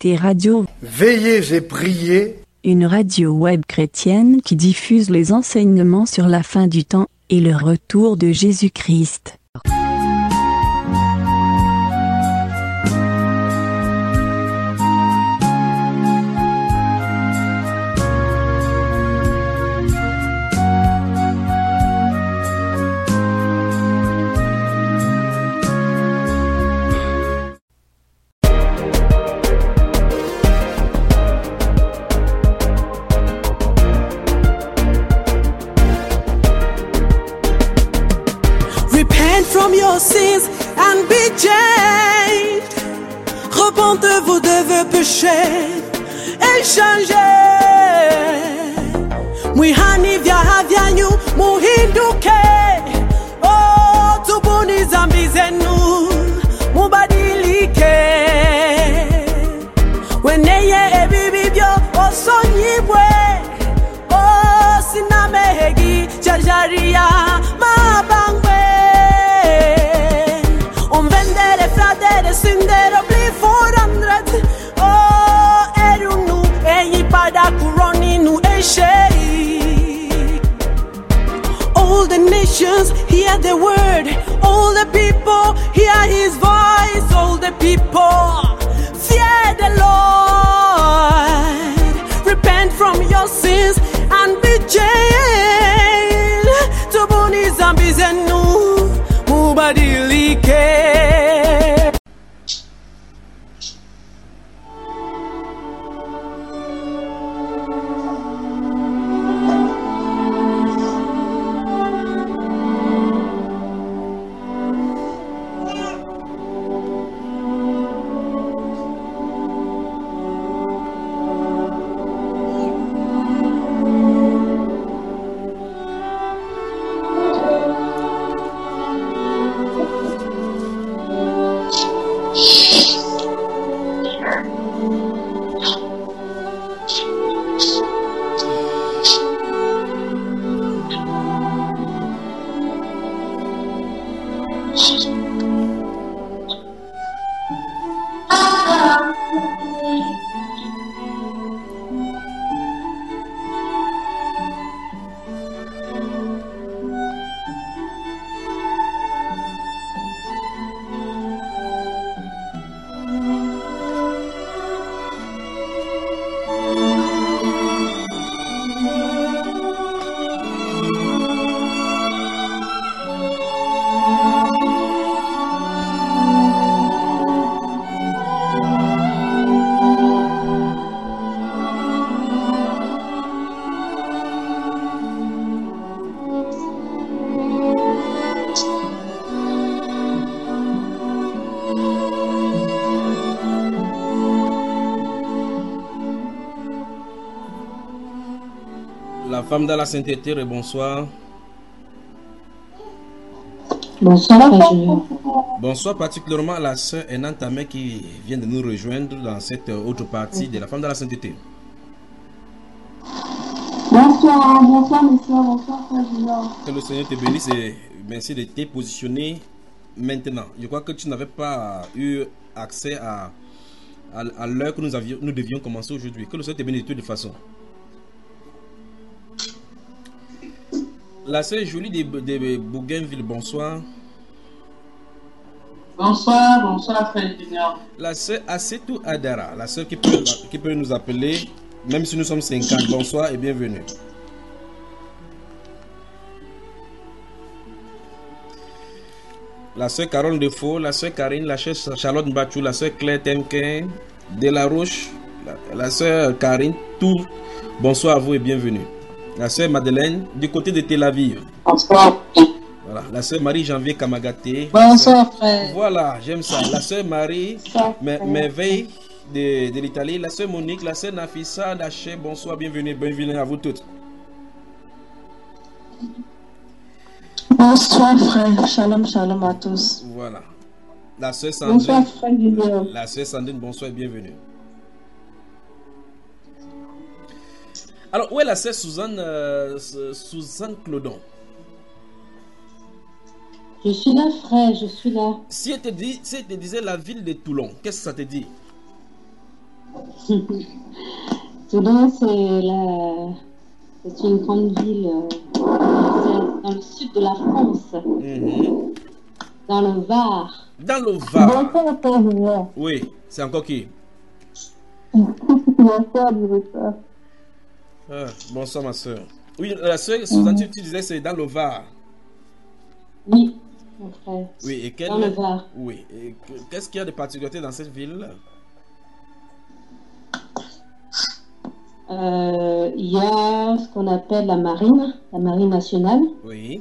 écoutez Radio Veillez et priez, une radio web chrétienne qui diffuse les enseignements sur la fin du temps et le retour de Jésus-Christ. From your sins and be changed. Repentez-vous de vos péchés et changez. Mwihani vyanyu muhinduke. Oh, tubuni zambi zenu mubadilike. Weneye ebibibyo osonyibwe. Oh, sinamehegi jarjaria mabangwe. Synder och bli förändrad. Är du nu ej pada kuroni nu ej tjej. All the nations hear the word. All the people hear his voice. All the people fear the Lord. Repent from your sins and be changed. Tubuni zambi zenu mubadilike. La femme dans la sainteté, et bonsoir. Bonsoir, Frère Junior. Bonsoir particulièrement à la sœur Enantamé qui vient de nous rejoindre dans cette autre partie de la femme dans la sainteté. Bonsoir, bonsoir, monsieur, bonsoir, Frère Junior. Que le Seigneur te bénisse et merci de te positionner maintenant. Je crois que tu n'avais pas eu accès à l'heure que nous devions commencer aujourd'hui. Que le Seigneur te bénisse de toute façon. La sœur Jolie de Bougainville, bonsoir. Bonsoir, bonsoir, Frère Junior. La sœur Assetou Adara, la sœur qui peut nous appeler, même si nous sommes 50. Bonsoir et bienvenue. La sœur Carole Defaux, la sœur Karine, la sœur Charlotte Mbachou, la sœur Claire Temken, De La Roche, la sœur Karine, tout. Bonsoir à vous et bienvenue. La sœur Madeleine, du côté de Tel Aviv. Bonsoir. Voilà, la sœur Marie-Janvier Kamagaté. Bonsoir, frère. Voilà, j'aime ça. La sœur Marie Merveille de l'Italie. La sœur Monique, la sœur Nafissa Daché. Bonsoir, bienvenue à vous toutes. Bonsoir, frère. Shalom, shalom à tous. Voilà. La sœur Sandrine. Bonsoir, frère Junior. La sœur Sandrine, bonsoir et bienvenue. Alors, où est la sœur Suzanne Clodon? Je suis là, frère, je suis là. Si elle te disait la ville de Toulon, qu'est-ce que ça te dit? Toulon, c'est une grande ville c'est dans le sud de la France, dans le Var. Dans le Var. Bonsoir, Père Junior. Oui, c'est encore qui? Bonsoir, directeur. Bonsoir, ma soeur. Oui, la soeur, Suzanne, tu disais c'est dans le Var. Oui, mon frère. Oui, et Dans le Var. Oui, et qu'est-ce qu'il y a de particularité dans cette ville? Il y a ce qu'on appelle la marine nationale. Oui.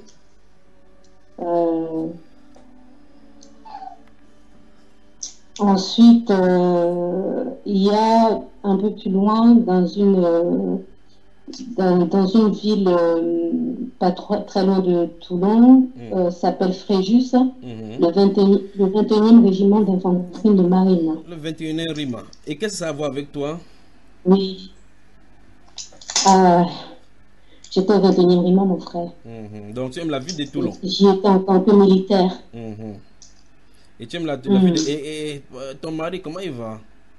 Ensuite, il y a un peu plus loin, dans une ville pas très loin de Toulon, s'appelle Fréjus, le 21e régiment d'infanterie de marine. Le 21e régiment. Et qu'est-ce que ça a à voir avec toi? Oui. J'étais au 21e régiment, mon frère. Donc tu aimes la ville de Toulon? J'y étais en tant que militaire. Et tu aimes la ville de... Et ton mari, comment il va?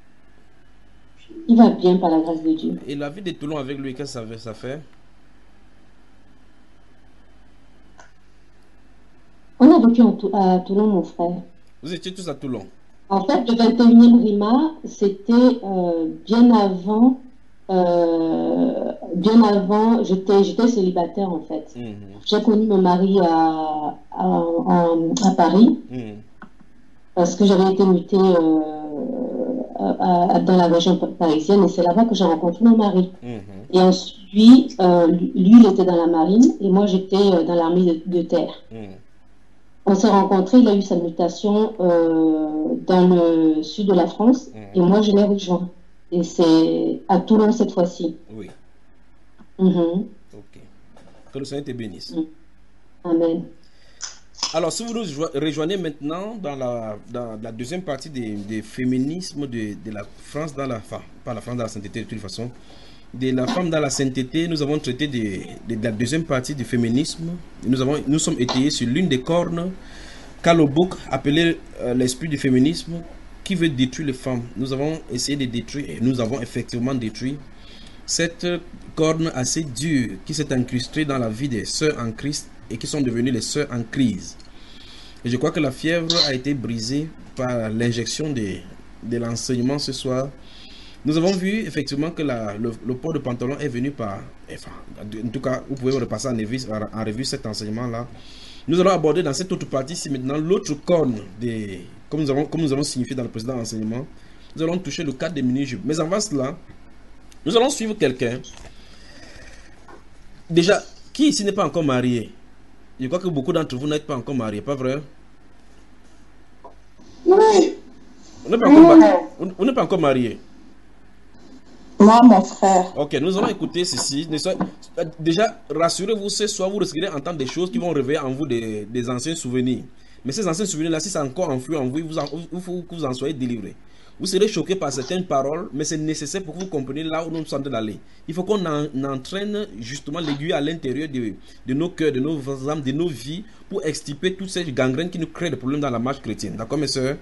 Il va bien par la grâce de Dieu. Et la vie de Toulon avec lui, qu'est-ce que ça fait? On a vécu à Toulon, mon frère. Vous étiez tous à Toulon? En fait, le 21e RIMA, c'était bien avant, j'étais célibataire en fait. J'ai connu mon mari à Paris, parce que j'avais été mutée dans la région parisienne, et c'est là-bas que j'ai rencontré mon mari. Et ensuite, lui, il était dans la marine, et moi, j'étais dans l'armée de terre. On s'est rencontrés, il a eu sa mutation dans le sud de la France, et moi, je l'ai rejoint. Et c'est à Toulon cette fois-ci. Oui. Ok. Que le Seigneur te bénisse. Amen. Alors, si vous nous rejoignez maintenant dans la deuxième partie des féminismes de la France dans la femme, pas la France dans la sainteté de toute façon, de la femme dans la sainteté, nous avons traité de la deuxième partie du féminisme. Nous sommes étayés sur l'une des cornes Carl Book appelé l'esprit du féminisme qui veut détruire les femmes. Nous avons essayé de détruire, et nous avons effectivement détruit cette corne assez dure qui s'est incrustée dans la vie des sœurs en Christ et qui sont devenues les sœurs en crise. Et je crois que la fièvre a été brisée par l'injection de l'enseignement ce soir. Nous avons vu effectivement que le port de pantalon est venu par... Enfin, en tout cas, vous pouvez repasser en revue cet enseignement-là. Nous allons aborder dans cette autre partie-ci maintenant l'autre corne, comme nous avons signifié dans le précédent enseignement. Nous allons toucher le cadre des mini-jupes. Mais avant cela, nous allons suivre quelqu'un. Déjà, qui ici n'est pas encore marié? Je crois que beaucoup d'entre vous n'êtes pas encore mariés, pas vrai? Oui. On n'est pas encore mariés. Moi, mon frère. Ok, nous allons écouter ceci. Déjà, rassurez-vous, ce soir, vous risquerez d'entendre des choses qui vont réveiller en vous des anciens souvenirs. Mais ces anciens souvenirs-là, si c'est encore enfui en vous, il faut que vous en soyez délivrés. Vous serez choqués par certaines paroles, mais c'est nécessaire pour que vous compreniez là où nous sommes d'aller. Il faut qu'on entraîne justement l'aiguille à l'intérieur de nos cœurs, de nos âmes, de nos vies, pour extirper toutes ces gangrènes qui nous créent des problèmes dans la marche chrétienne. D'accord, mes soeurs?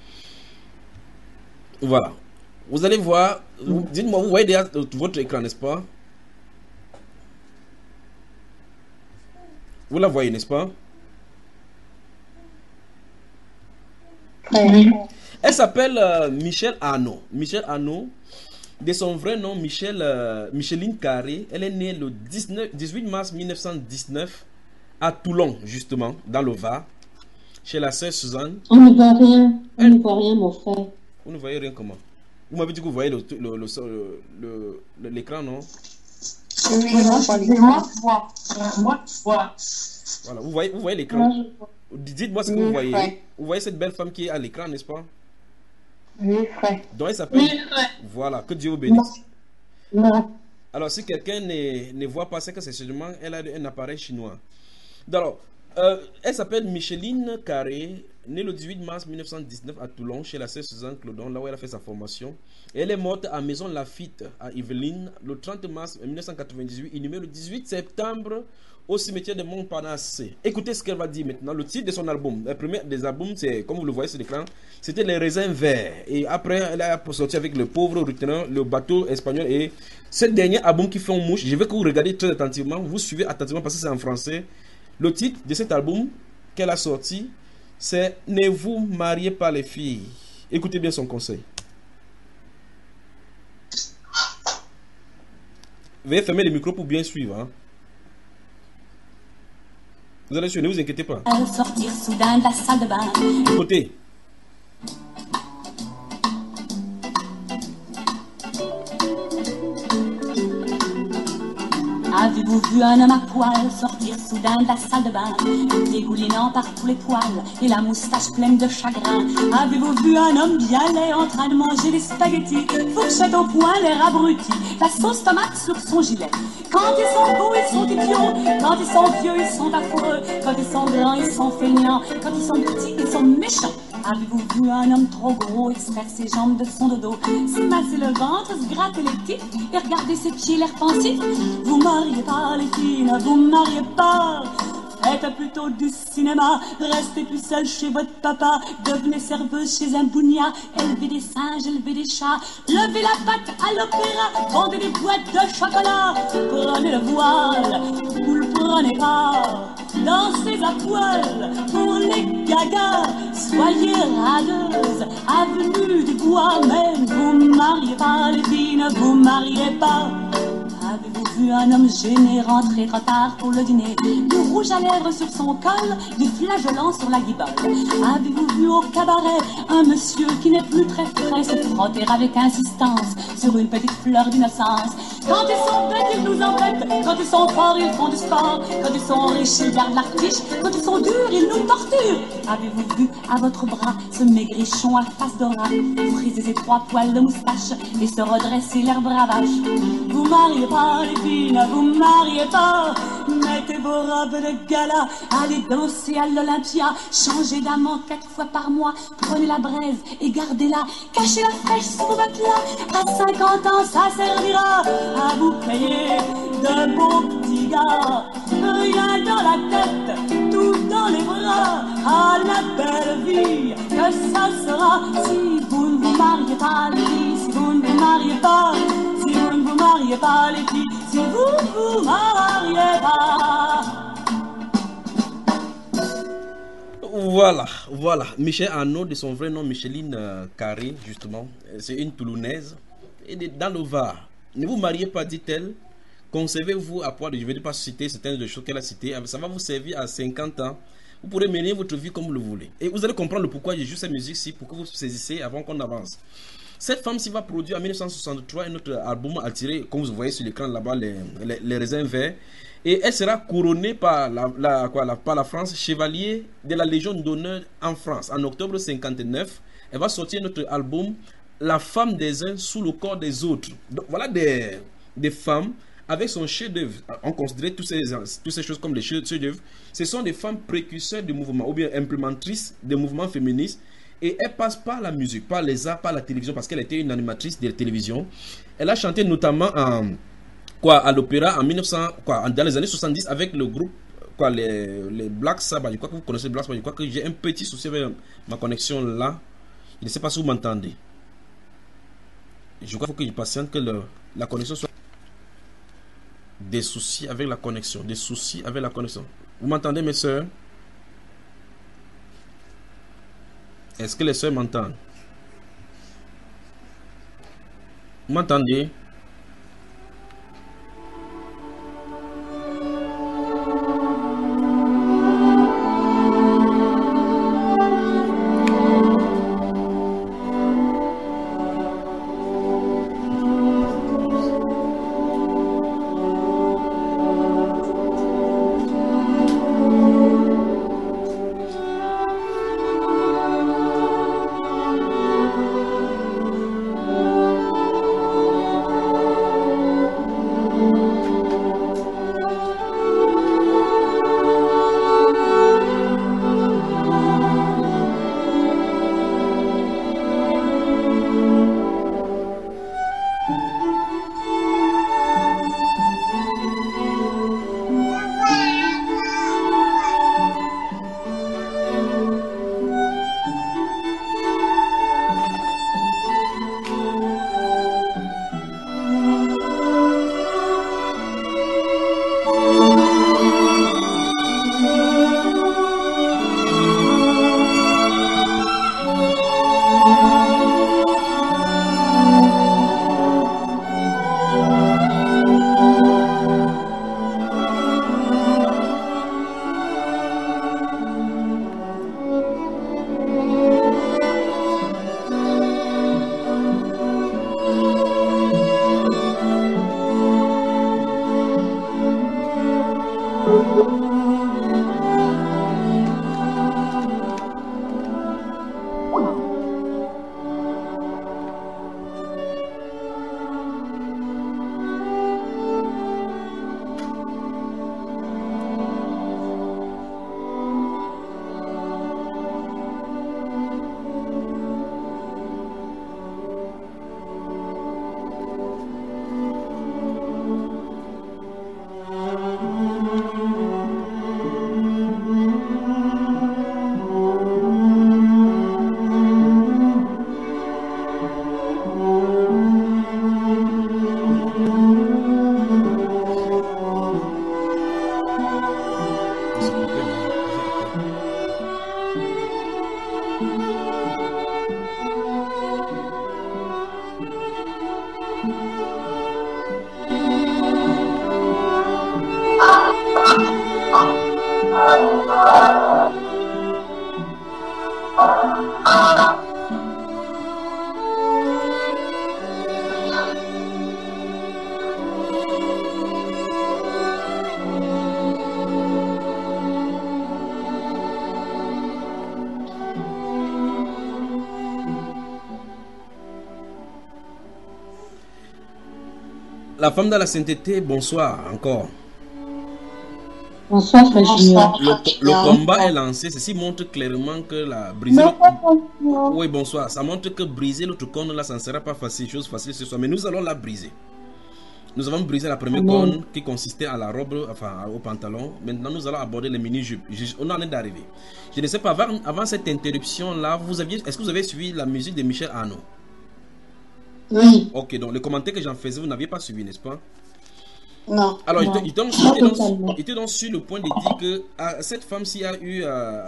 Voilà. Vous allez voir, dites-moi, vous voyez déjà votre écran, n'est-ce pas? Vous la voyez, n'est-ce pas? Oui. Elle s'appelle Michèle Arnaud. Michèle Arnaud, de son vrai nom, Micheline Carré. Elle est née le 18 mars 1919 à Toulon, justement, dans le Var, chez la sœur Suzanne. On ne voit rien. On ne voit rien, mon frère. Vous ne voyez rien comment? Vous m'avez dit que vous voyez l'écran, non? Oui, moi, je vois. Voilà, vous voyez l'écran. Dites-moi ce que vous voyez. Frère. Vous voyez cette belle femme qui est à l'écran, n'est-ce pas? Oui, frère. Donc elle s'appelle... Voilà, que Dieu vous bénisse. Non. Alors si quelqu'un ne voit pas, c'est que c'est sûrement elle a un appareil chinois. Alors, elle s'appelle Micheline Carré, née le 18 mars 1919 à Toulon, chez la sœur Suzanne Clodon, là où elle a fait sa formation. Et elle est morte à Maison Lafitte, à Yvelines, le 30 mars 1998, inhumée le 18 septembre au cimetière de Montparnasse. Écoutez ce qu'elle va dire maintenant. Le titre de son album, le premier des albums, c'est, comme vous le voyez sur l'écran, c'était Les Raisins Verts. Et après, elle a sorti avec Le Pauvre Retenant, Le Bateau Espagnol. Et ce dernier album qui fait en mouche, je veux que vous regardiez très attentivement, vous suivez attentivement parce que c'est en français. Le titre de cet album qu'elle a sorti, c'est Ne vous mariez pas les filles. Écoutez bien son conseil. Veuillez fermer les micros pour bien suivre. Hein. Vous allez suivre, ne vous inquiétez pas. Sortir soudain de la salle de bain. Écoutez. Avez-vous vu un homme à poil sortir soudain de la salle de bain, dégoulinant par tous les poils et la moustache pleine de chagrin? Avez-vous vu un homme bien laid en train de manger des spaghettis, fourchette au poing, l'air abruti, la sauce tomate sur son gilet? Quand ils sont beaux, ils sont idiots. Quand ils sont vieux, ils sont affreux. Quand ils sont grands, ils sont feignants. Quand ils sont petits, ils sont méchants. Avez-vous vu un homme trop gros extraire ses jambes de son dodo, se masser le ventre, se gratter les tites et regarder ses pieds l'air pensif? Vous mariez pas les filles, ne vous mariez pas. Faites plutôt du cinéma, restez plus seul chez votre papa, devenez serveuse chez un bougna, élevez des singes, élevez des chats, levez la patte à l'opéra, vendez des boîtes de chocolat, prenez le voile, vous le prenez pas, dansez à poil pour les gagas, soyez radeuse, avenue du bois, mais ne vous mariez pas les filles, ne vous mariez pas. Avez-vous vu un homme gêné rentrer trop tard pour le dîner, du rouge à lèvres sur son col, du flageolant sur la guibole? Avez-vous vu au cabaret un monsieur qui n'est plus très frais se frotter avec insistance sur une petite fleur d'innocence? Quand ils sont bêtes, ils nous embêtent. Quand ils sont forts, ils font du sport. Quand ils sont riches, ils gardent l'artiche. Quand ils sont durs, ils nous torturent. Avez-vous vu à votre bras ce maigrichon à face d'ora friser ses 3 poils de moustache et se redresser l'air bravache? Vous mariez pas les filles, ne vous mariez pas. Mettez vos robes de gala, allez danser à l'Olympia, changez d'amant 4 fois par mois, prenez la braise et gardez-la, cachez la fraîche sous vos matelas. À 50 ans, ça servira à vous payer de beaux petits gars. Rien dans la tête, tout dans les bras, à la belle vie que ça sera si vous ne vous mariez pas les filles, si vous ne vous mariez pas, si vous ne vous mariez pas les filles, si vous ne vous mariez pas. Voilà. Michel Arnaud, de son vrai nom Micheline Carré, justement. C'est une Toulounaise. Et dans le Var. Ne vous mariez pas, dit-elle. Conservez-vous à poil. Je ne vais pas citer certaines choses qu'elle a citées. Ça va vous servir à 50 ans. Vous pourrez mener votre vie comme vous le voulez. Et vous allez comprendre pourquoi j'ai juste cette musique-ci, pour que vous saisissez avant qu'on avance. Cette femme-ci va produire en 1963 un autre album attiré, comme vous voyez sur l'écran là-bas, les raisins verts. Et elle sera couronnée par la France, chevalier de la Légion d'honneur en France. En octobre 59, elle va sortir notre album La femme des uns sous le corps des autres. Donc, voilà des femmes avec son chef-d'œuvre. On considère toutes ces choses comme des chefs-d'œuvre. Ce sont des femmes précurseurs du mouvement ou bien implémentrices des mouvements féministes. Et elle passe par la musique, par les arts, par la télévision, parce qu'elle était une animatrice de télévision. Elle a chanté notamment à l'opéra en dans les années 70 avec le groupe les Black Sabbath. Je crois que vous connaissez Black Sabbath. Je crois que j'ai un petit souci avec ma connexion là. Je ne sais pas si vous m'entendez. Je crois qu'il faut que je patiente que la connexion soit. Des soucis avec la connexion. Des soucis avec la connexion. Vous m'entendez, mes soeurs? Est-ce que les soeurs m'entendent? Vous m'entendez? La femme de la sainteté, bonsoir encore. Bonsoir, frère Junior. Le combat est lancé. Ceci montre clairement que la briser. Oui, bonsoir. Ça montre que briser l'autre corne là, ça ne sera pas facile, chose facile ce soir. Mais nous allons la briser. Nous avons brisé la première corne qui consistait à la robe, enfin au pantalon. Maintenant, nous allons aborder les mini-jupes. On en est d'arriver. Je ne sais pas, avant cette interruption là, est-ce que vous avez suivi la musique de Michel Arnaud? Oui. Ok, donc le commentaire que j'en faisais, vous n'aviez pas suivi, n'est-ce pas? Non. Alors, il était donc sur le point de dire que cette femme-ci a eu,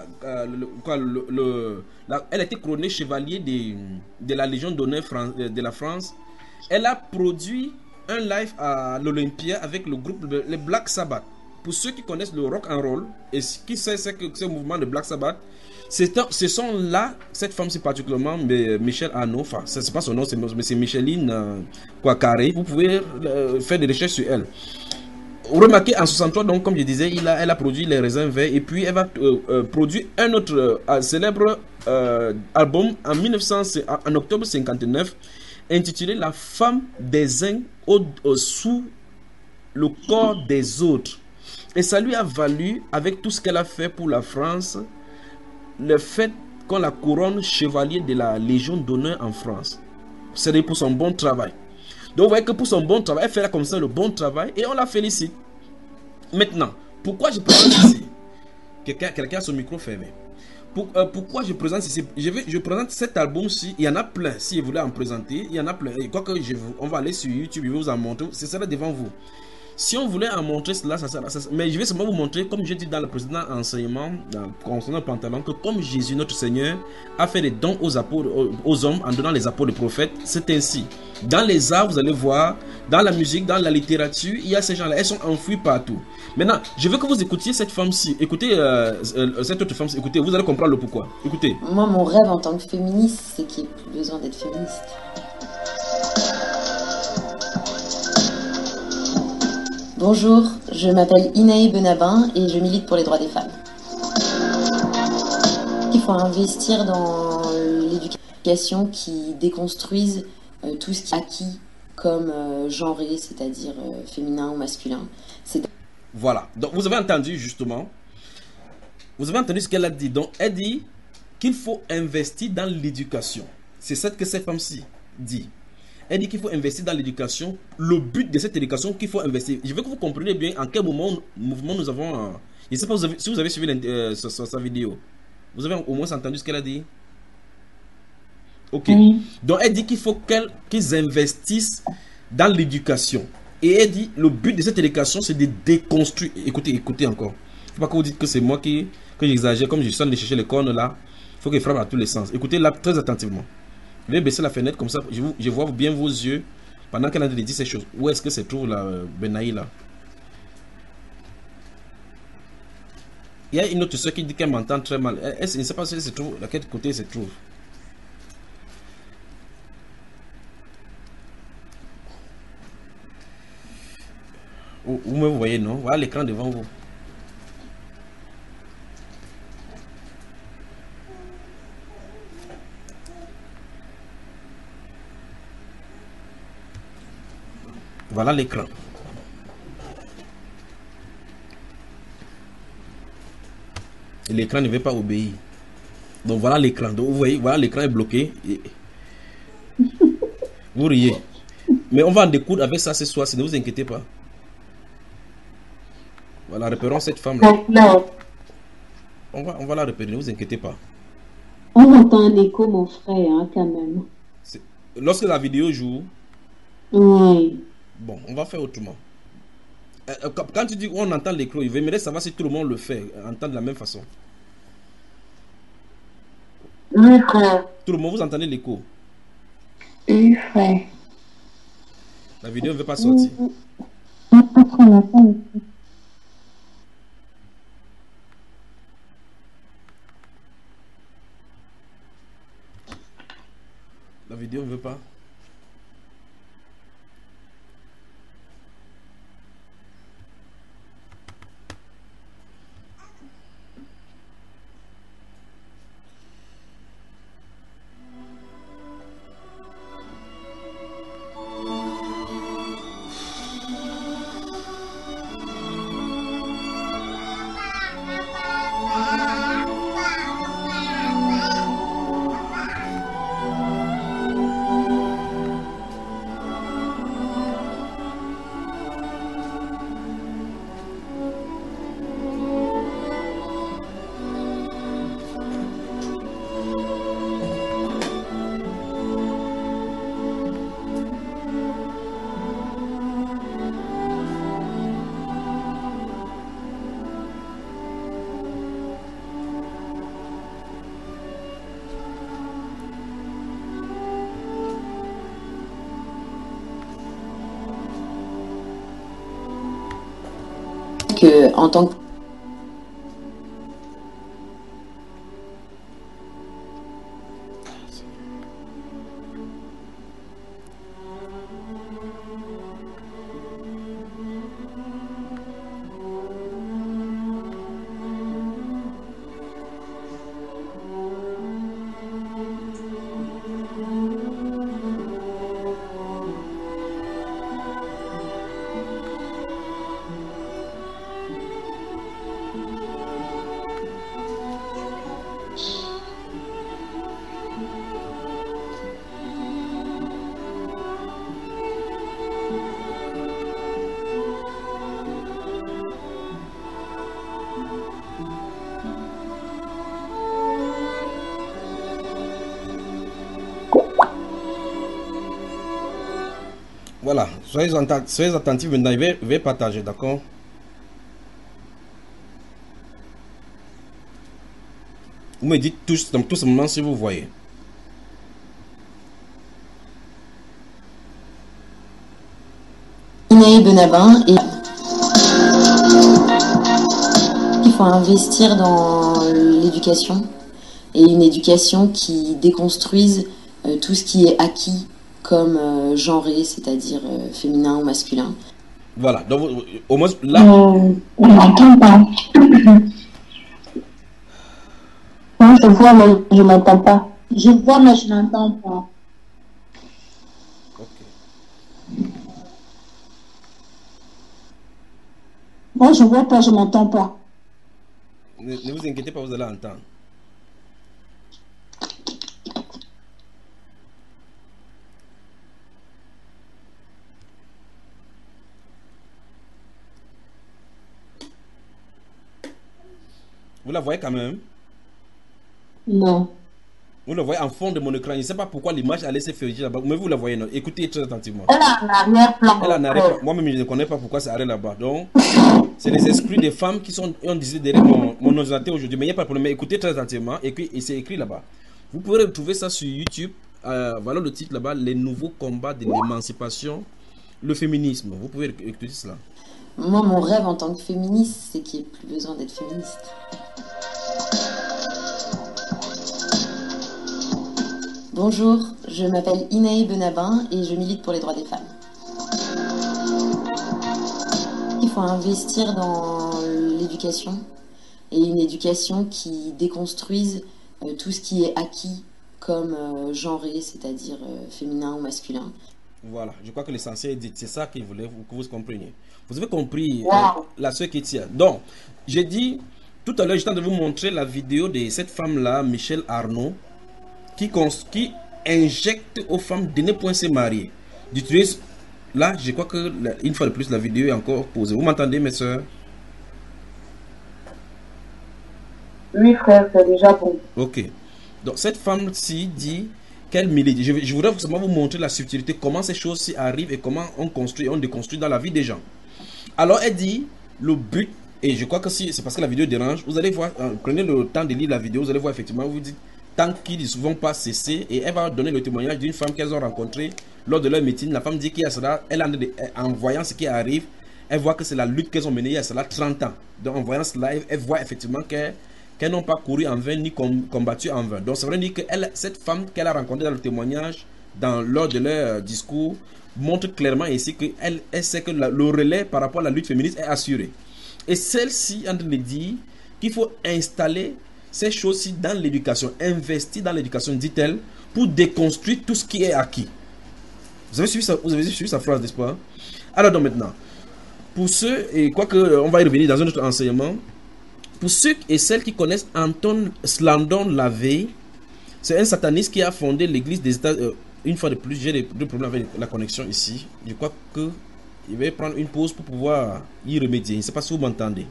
elle a été couronnée chevalier de la Légion d'honneur de la France. Elle a produit un live à l'Olympia avec le groupe les Black Sabbath. Pour ceux qui connaissent le rock and roll et qui savent que ce mouvement de Black Sabbath, ce sont là, cette femme c'est particulièrement Michel Arnaud, enfin c'est pas son nom, mais c'est Micheline Carré. Vous pouvez faire des recherches sur elle. Remarquez en 63, donc comme je disais, elle a produit les raisins verts et puis elle va produire un autre célèbre album en octobre 59 intitulé La femme des uns sous le corps des autres. Et ça lui a valu, avec tout ce qu'elle a fait pour la France, le fait qu'on la couronne chevalier de la Légion d'honneur en France. C'est pour son bon travail. Donc vous voyez que pour son bon travail, elle fait comme ça le bon travail et on la félicite. Maintenant, pourquoi je présente ici? Quelqu'un a son micro fermé. Pourquoi je présente ici? Je présente cet album-ci. Il y en a plein. Si vous voulez en présenter, il y en a plein. Et quoi que on va aller sur YouTube, je vais vous en montrer. Ce sera devant vous. Si on voulait en montrer cela, mais je vais seulement vous montrer, comme j'ai dit dans le précédent enseignement concernant le pantalon, que comme Jésus, notre Seigneur, a fait des dons aux apôtres, aux hommes, en donnant les apôtres, les prophètes, c'est ainsi. Dans les arts, vous allez voir, dans la musique, dans la littérature, il y a ces gens-là, elles sont enfouies partout. Maintenant, je veux que vous écoutiez cette femme-ci. Écoutez cette autre femme-ci. Écoutez, vous allez comprendre le pourquoi. Écoutez. Moi, mon rêve en tant que féministe, c'est qu'il n'y ait plus besoin d'être féministe. Bonjour, je m'appelle Inaï Benabin et je milite pour les droits des femmes. Il faut investir dans l'éducation qui déconstruise tout ce qui est acquis comme genré, c'est-à-dire féminin ou masculin. Voilà, donc vous avez entendu justement, vous avez entendu ce qu'elle a dit. Donc elle dit qu'il faut investir dans l'éducation. C'est ça que cette femme-ci dit. Elle dit qu'il faut investir dans l'éducation. Le but de cette éducation qu'il faut investir. Je veux que vous compreniez bien en quel mouvement nous avons... je ne sais pas si vous avez suivi sa vidéo. Vous avez au moins entendu ce qu'elle a dit? Ok. Oui. Donc elle dit qu'il faut qu'ils investissent dans l'éducation. Et elle dit le but de cette éducation c'est de déconstruire. Écoutez encore. Il ne faut pas que vous dites que c'est moi que j'exagère. Comme je suis en train de chercher les cornes là. Il faut qu'il frappe à tous les sens. Écoutez là très attentivement. Je vais baisser la fenêtre comme ça, je vois bien vos yeux pendant qu'elle a dit ces choses. Où est-ce que se trouve la Benaï là? Il y a une autre soeur qui dit qu'elle m'entend très mal. Elle ne sait pas si elle se trouve, à quel côté elle se trouve. Vous me voyez, non? Voilà l'écran devant vous. Voilà l'écran. Et l'écran ne veut pas obéir. Donc voilà l'écran. Donc vous voyez, voilà l'écran est bloqué. Et... vous riez. Mais on va en découdre avec ça ce soir, ne vous inquiétez pas. Voilà, repérons cette femme-là. Non. On va la repérer, ne vous inquiétez pas. On entend un écho, mon frère, hein, quand même. Lorsque la vidéo joue. Oui. Bon, on va faire autrement. Quand tu dis on entend l'écho, il j'aimerais savoir si tout le monde le fait, entend de la même façon. Oui, frère. Tout le monde, vous entendez l'écho? Oui, frère. La vidéo ne veut pas sortir. La vidéo ne veut pas. que en tant que Voilà, soyez attentifs maintenant, je vais partager, d'accord? Vous me dites tout simplement si vous voyez. Inaï Benabin et il faut investir dans l'éducation et une éducation qui déconstruise tout ce qui est acquis comme genré, c'est-à-dire féminin ou masculin. Voilà, donc au moins là. On n'entend pas. Moi, je vois, mais je n'entends pas. Je vois, mais je n'entends pas. Ok. Moi, je vois pas, je n'entends pas. Ne vous inquiétez pas, vous allez entendre. Vous la voyez quand même? Non. Vous la voyez en fond de mon écran. Je ne sais pas pourquoi l'image allait se faire là-bas. Mais vous la voyez, non? Écoutez très attentivement. Elle a un arrière-plan. Elle en arrière. Moi-même, je ne connais pas pourquoi ça arrive là-bas. Donc, c'est les esprits des femmes qui ont décidé derrière mon ordinateur aujourd'hui. Mais il n'y a pas de problème. Mais écoutez très attentivement. Et c'est écrit là-bas. Vous pourrez retrouver ça sur YouTube. Voilà le titre là-bas. Les nouveaux combats de l'émancipation, le féminisme. Vous pouvez écouter cela. Moi, mon rêve en tant que féministe, c'est qu'il n'y ait plus besoin d'être féministe. Bonjour, je m'appelle Inaï Benabin et je milite pour les droits des femmes. Il faut investir dans l'éducation et une éducation qui déconstruise tout ce qui est acquis comme genré, c'est-à-dire féminin ou masculin. Voilà, je crois que l'essentiel est dit. C'est ça qu'il voulait que vous compreniez. Vous avez compris la sœur Kétia. Donc, j'ai dit, tout à l'heure, j'étais en train de vous montrer la vidéo de cette femme-là, Michel Arnaud, qui injecte aux femmes de ne point se marier. D'utiliser, là, je crois que une fois de plus, la vidéo est encore posée. Vous m'entendez, mes soeurs? Oui, frère, c'est déjà bon. Ok. Donc, cette femme-ci dit qu'elle milite. Je voudrais seulement vous montrer la subtilité, comment ces choses-ci arrivent et comment on construit et on déconstruit dans la vie des gens. Alors, elle dit, le but, et je crois que si c'est parce que la vidéo dérange, vous allez voir, prenez le temps de lire la vidéo, vous allez voir effectivement, vous dites, tant qu'ils ne vont pas cesser, et elle va donner le témoignage d'une femme qu'elles ont rencontrée lors de leur meeting. La femme dit qu'il y a cela, en voyant ce qui arrive, elle voit que c'est la lutte qu'elles ont menée il y a cela 30 ans. Donc, en voyant cela, elle voit effectivement qu'elles n'ont pas couru en vain ni combattu en vain. Donc, ça veut dire que cette femme qu'elle a rencontrée dans le témoignage, lors de leur discours, montre clairement ici qu'elle sait que le relais par rapport à la lutte féministe est assuré. Et celle-ci, en train de dire qu'il faut installer ces choses-ci dans l'éducation, investir dans l'éducation, dit-elle, pour déconstruire tout ce qui est acquis. Vous avez suivi sa phrase, n'est-ce pas? Alors, donc maintenant, pour ceux, et quoique on va y revenir dans un autre enseignement, pour ceux et celles qui connaissent Anton Slandon Lavey, c'est un sataniste qui a fondé l'église des États. Une fois de plus, j'ai des problèmes avec la connexion ici. Je crois que je vais prendre une pause pour pouvoir y remédier. Je ne sais pas si vous m'entendez.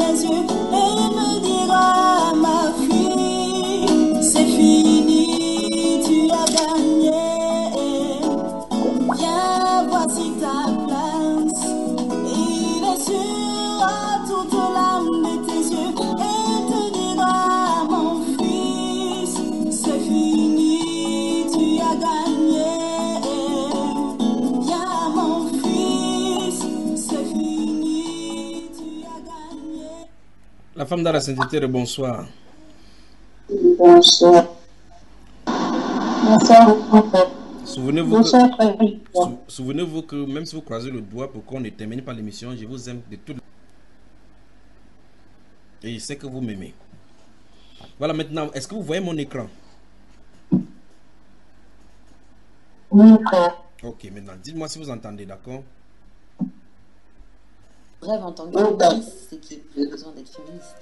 mes yeux et il me dira, ma fille, c'est fini, tu as gagné. Viens, voici ta place. Il est sûr à toute l'âme de tes yeux et il te dira, mon fils, c'est fini, tu as gagné. Viens, mon fils, c'est fini, tu as gagné. La femme dans la sainteté, bonsoir. Bonsoir. Bonsoir. Souvenez-vous Bonsoir, souvenez-vous que même si vous croisez le doigt pour qu'on ne termine pas l'émission, je vous aime de tout. Et je sais que vous m'aimez. Voilà, maintenant, est-ce que vous voyez mon écran? Oui, frère. Ok, maintenant, dites-moi si vous entendez, d'accord? Rêve en tant que féministe, c'est qu'il n'y a plus besoin d'être féministe.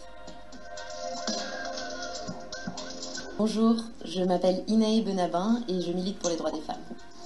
Bonjour, je m'appelle Inae Benabin et je milite pour les droits des femmes.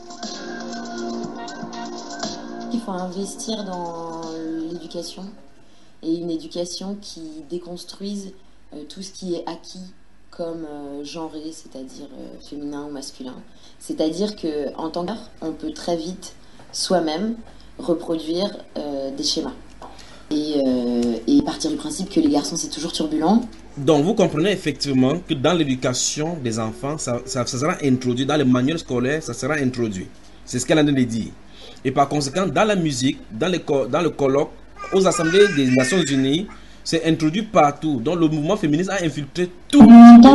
Il faut investir dans l'éducation et une éducation qui déconstruise tout ce qui est acquis comme genré, c'est-à-dire féminin ou masculin. C'est-à-dire qu'en tant qu'homme, on peut très vite soi-même reproduire des schémas. Et partir du principe que les garçons c'est toujours turbulent. Donc vous comprenez effectivement que dans l'éducation des enfants, ça sera introduit, dans les manuels scolaires, ça sera introduit. C'est ce qu'elle a dit. Et par conséquent, dans la musique, dans le colloque, aux assemblées des Nations Unies, c'est introduit partout. Donc le mouvement féministe a infiltré tout.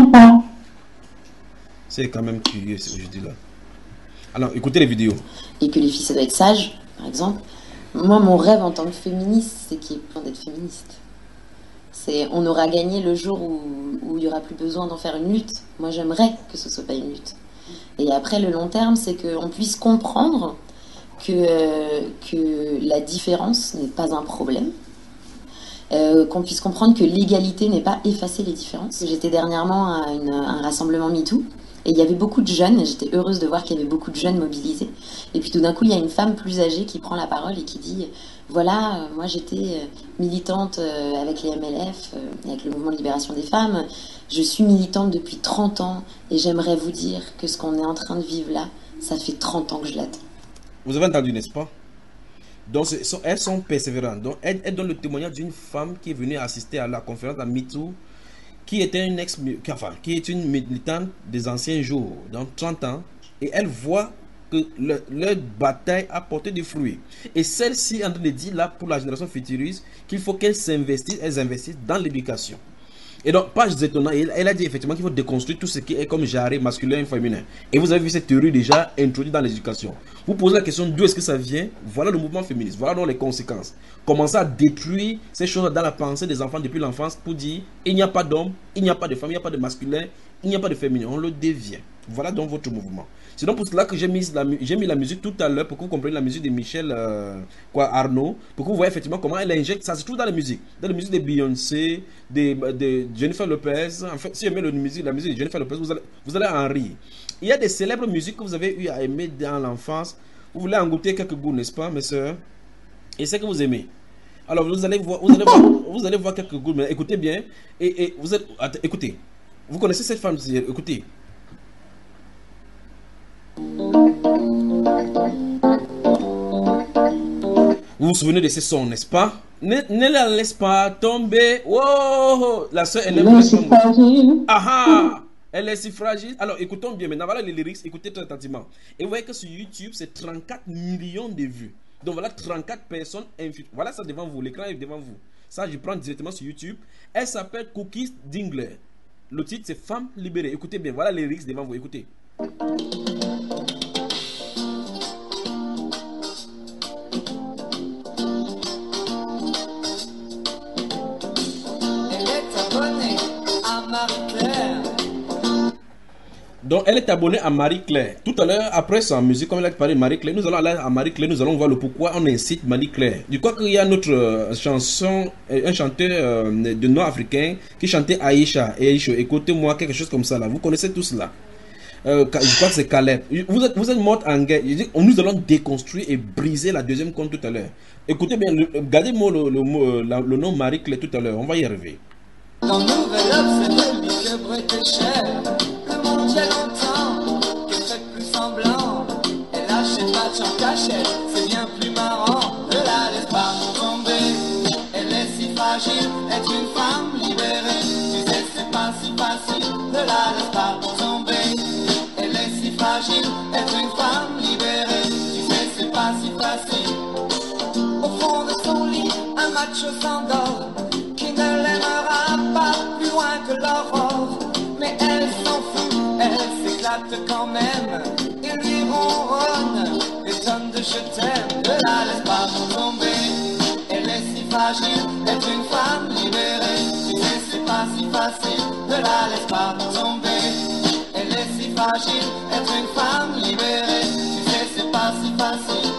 C'est quand même curieux ce que je dis là. Alors écoutez les vidéos. Et que les filles ça doit être sage, par exemple. Moi, mon rêve en tant que féministe, c'est qu'il y ait besoin d'être féministe. On aura gagné le jour où il n'y aura plus besoin d'en faire une lutte. Moi, j'aimerais que ce ne soit pas une lutte. Et après, le long terme, c'est qu'on puisse comprendre que la différence n'est pas un problème. Qu'on puisse comprendre que l'égalité n'est pas effacer les différences. J'étais dernièrement à un rassemblement MeToo. Et il y avait beaucoup de jeunes, et j'étais heureuse de voir qu'il y avait beaucoup de jeunes mobilisés. Et puis tout d'un coup, il y a une femme plus âgée qui prend la parole et qui dit « Voilà, moi j'étais militante avec les MLF, avec le mouvement de libération des femmes. Je suis militante depuis 30 ans et j'aimerais vous dire que ce qu'on est en train de vivre là, ça fait 30 ans que je l'attends. » Vous avez entendu, n'est-ce pas? Donc elles sont persévérantes. Donc elles donnent le témoignage d'une femme qui est venue assister à la conférence à MeToo, qui est une militante des anciens jours, donc 30 ans, et elle voit que leur bataille a porté des fruits. Et celle-ci est en train de dire là pour la génération futuriste qu'il faut qu'elles investissent dans l'éducation. Et donc, pas étonnant, elle a dit effectivement qu'il faut déconstruire tout ce qui est comme genré, masculin et féminin. Et vous avez vu cette théorie déjà introduite dans l'éducation. Vous posez la question d'où est-ce que ça vient? Voilà le mouvement féministe, voilà donc les conséquences. Commencer à détruire ces choses dans la pensée des enfants depuis l'enfance pour dire il n'y a pas d'homme, il n'y a pas de femme, il n'y a pas de masculin, il n'y a pas de féminin. On le devient. Voilà donc votre mouvement. C'est donc pour cela que j'ai mis la musique tout à l'heure pour que vous compreniez la musique de Michel Arnaud, pour que vous voyez effectivement comment elle injecte. Ça se trouve dans la musique de Beyoncé, de Jennifer Lopez. En fait, si vous aimez la musique de Jennifer Lopez, vous allez en rire. Il y a des célèbres musiques que vous avez eu à aimer dans l'enfance. Vous voulez en goûter quelques goûts, n'est-ce pas, mes soeurs? Et c'est que vous aimez. Alors vous allez voir quelques goûts. Mais écoutez bien. Écoutez. Vous connaissez cette femme? Écoutez. Vous vous souvenez de ces sons, n'est-ce pas? Ne la laisse pas tomber. Wow! La soeur, elle est si fragile. Ah! Elle est si fragile. Alors, écoutons bien. Maintenant, voilà les lyrics. Écoutez très attentivement. Et vous voyez que sur YouTube, c'est 34 millions de vues. Donc, voilà 34 personnes infiltrées. Voilà ça devant vous. L'écran est devant vous. Ça, je prends directement sur YouTube. Elle s'appelle Cookies Dingler. Le titre, c'est Femme libérée. Écoutez bien. Voilà les lyrics devant vous. Écoutez. Donc elle est abonnée à Marie-Claire. Tout à l'heure, après sa musique, comme elle a parlé de Marie-Claire, nous allons aller à Marie-Claire, nous allons voir le pourquoi on incite Marie-Claire. Je crois qu'il y a notre chanson, un chanteur de nord-africain qui chantait Aïcha. Et Aïcha, écoutez-moi quelque chose comme ça là. Vous connaissez tout cela. Je crois que c'est Caleb. Vous êtes morte en guerre. Nous allons déconstruire et briser la deuxième compte tout à l'heure. Écoutez bien, regardez-moi le nom Marie-Claire tout à l'heure. On va y arriver. Dans Nouvel Obs, c'est lui que brûle cher. Le monde y a longtemps qu'elle fait plus semblant. Elle achète match en cachette, c'est bien plus marrant. Ne la laisse pas tomber, elle est si fragile. Être une femme libérée, tu sais c'est pas si facile. Ne la laisse pas tomber, elle est si fragile. Être une femme libérée, tu sais c'est pas si facile. Au fond de son lit, un macho s'endort, qui ne l'aimera pas plus loin que l'aurore. Mais elle s'en fout, elle s'éclate quand même. Il lui ronronne des tonnes de je t'aime. Ne la laisse pas tomber, elle est si fragile. Être une femme libérée, tu sais c'est pas si facile. Ne la laisse pas tomber, elle est si fragile. Être une femme libérée, tu sais c'est pas si facile.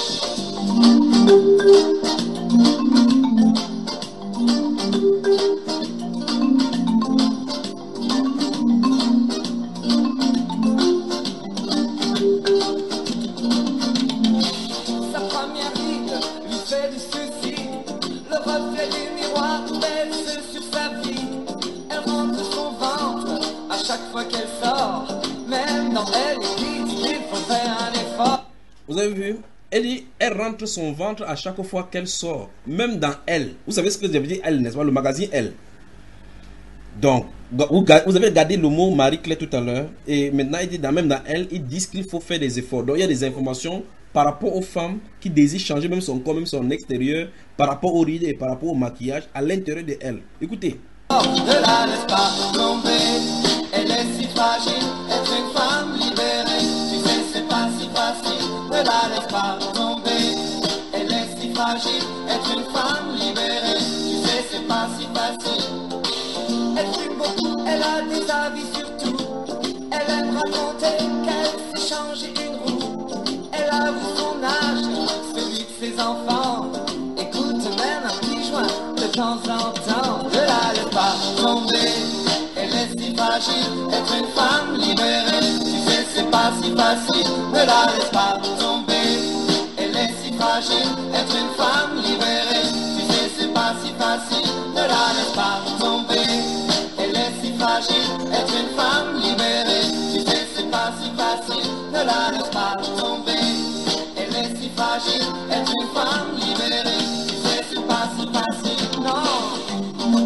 Sa première ride lui fait du souci. Le reflet du miroir baisse sur sa vie. Elle rentre son ventre à chaque fois qu'elle sort. Même dans elle, il dit qu'il faut faire un effort. Vous avez vu? Elle dit, elle rentre son ventre à chaque fois qu'elle sort. Même dans Elle. Vous savez ce que j'avais dit Elle, n'est-ce pas? Le magazine Elle. Donc, vous avez regardé le mot Marie-Claire tout à l'heure. Et maintenant, il dit, même dans Elle, ils disent qu'il faut faire des efforts. Donc, il y a des informations par rapport aux femmes qui désirent changer même son corps, même son extérieur, par rapport aux rides et par rapport au maquillage à l'intérieur de Elle. Écoutez. Ne la laisse pas tomber, elle est si fragile. Être une femme libérée, tu sais c'est pas si facile. Ne la laisse pas tomber, elle est si fragile. Être une femme libérée, tu sais c'est pas si facile. Elle fume beaucoup, elle a des avis sur tout. Elle aime raconter qu'elle s'est changé une roue. Elle avoue son âge, celui de ses enfants. Écoute même un petit joint de temps en temps. Ne la laisse pas tomber, elle est si fragile. Être une femme libérée, tu sais c'est pas si facile. Ne la laisse pas tomber, elle est si fragile. Être une femme libérée, tu sais c'est pas si facile. Ne la laisse pas tomber, elle est si fragile. Être une femme libérée, tu sais c'est pas si facile. Ne la laisse pas tomber, elle est si fragile. Être une femme libérée, tu sais c'est pas si facile. Non.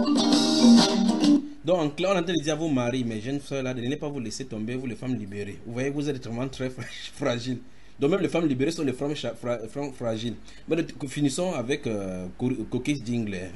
Donc, en clair, on est en train de dire à vos maris, mes jeunes frères là, de ne pas vous laisser tomber, vous les femmes libérées. Vous voyez, vous êtes vraiment très fragiles. Donc, même les femmes libérées sont les femmes fragiles. Mais finissons avec Cookies Jingle.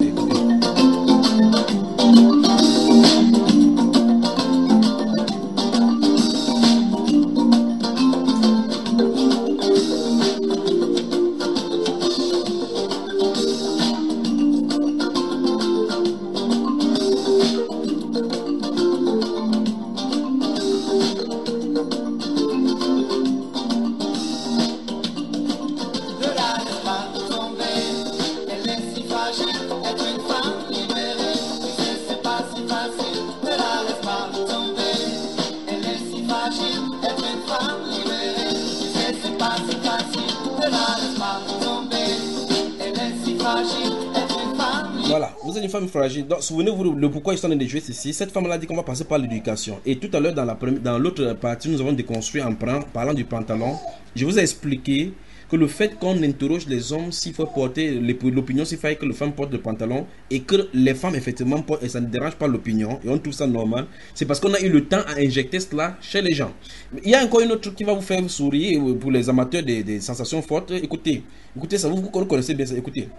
Voilà, vous êtes une femme fragile. Donc, souvenez-vous de pourquoi ils sont en train de jouer ceci. Cette femme-là a dit qu'on va passer par l'éducation. Et tout à l'heure, dans l'autre partie, nous avons déconstruit en parlant du pantalon. Je vous ai expliqué que le fait qu'on interroge les hommes s'il faut porter l'opinion, s'il faut que les femmes portent le pantalon et que les femmes effectivement portent, et ça ne dérange pas l'opinion et on trouve ça normal, c'est parce qu'on a eu le temps à injecter cela chez les gens. Il y a encore une autre truc qui va vous faire sourire pour les amateurs des sensations fortes. Écoutez ça, vous connaissez bien ça, écoutez.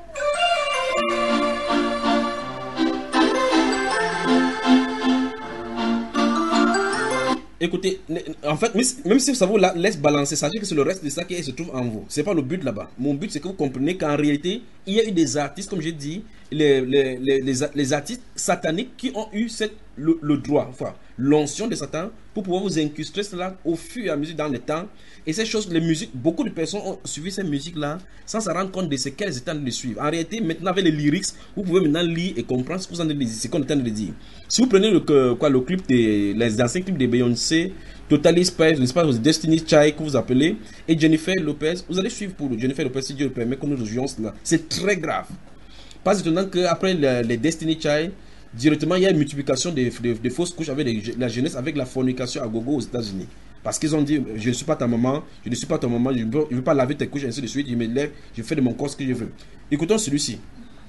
Écoutez, en fait, même si ça vous laisse balancer, sachez que c'est le reste de ça qui se trouve en vous. C'est pas le but là-bas. Mon but, c'est que vous compreniez qu'en réalité, il y a eu des artistes, comme j'ai dit, les artistes sataniques qui ont eu le droit, enfin, l'onction de Satan pour pouvoir vous incruster cela au fur et à mesure dans le temps. Et ces choses, les musiques, beaucoup de personnes ont suivi ces musiques-là sans se rendre compte de ce qu'elles étaient en train de suivre. En réalité, maintenant, avec les lyrics, vous pouvez maintenant lire et comprendre ce qu'on est en train de dire. Si vous prenez le clip les anciens clips de Beyoncé, Total Spice, l'espace Destiny Chai que vous appelez, et Jennifer Lopez. Vous allez suivre pour Jennifer Lopez si Dieu le permet que nous rejoignons cela. C'est très grave. Pas étonnant qu'après les Destiny Chai, directement il y a une multiplication des fausses couches avec la jeunesse, avec la fornication à gogo aux États-Unis. Parce qu'ils ont dit, je ne suis pas ta maman, je ne suis pas ton maman, je ne veux pas laver tes couches, ainsi de suite. Je me lève, je fais de mon corps ce que je veux. Écoutons celui-ci.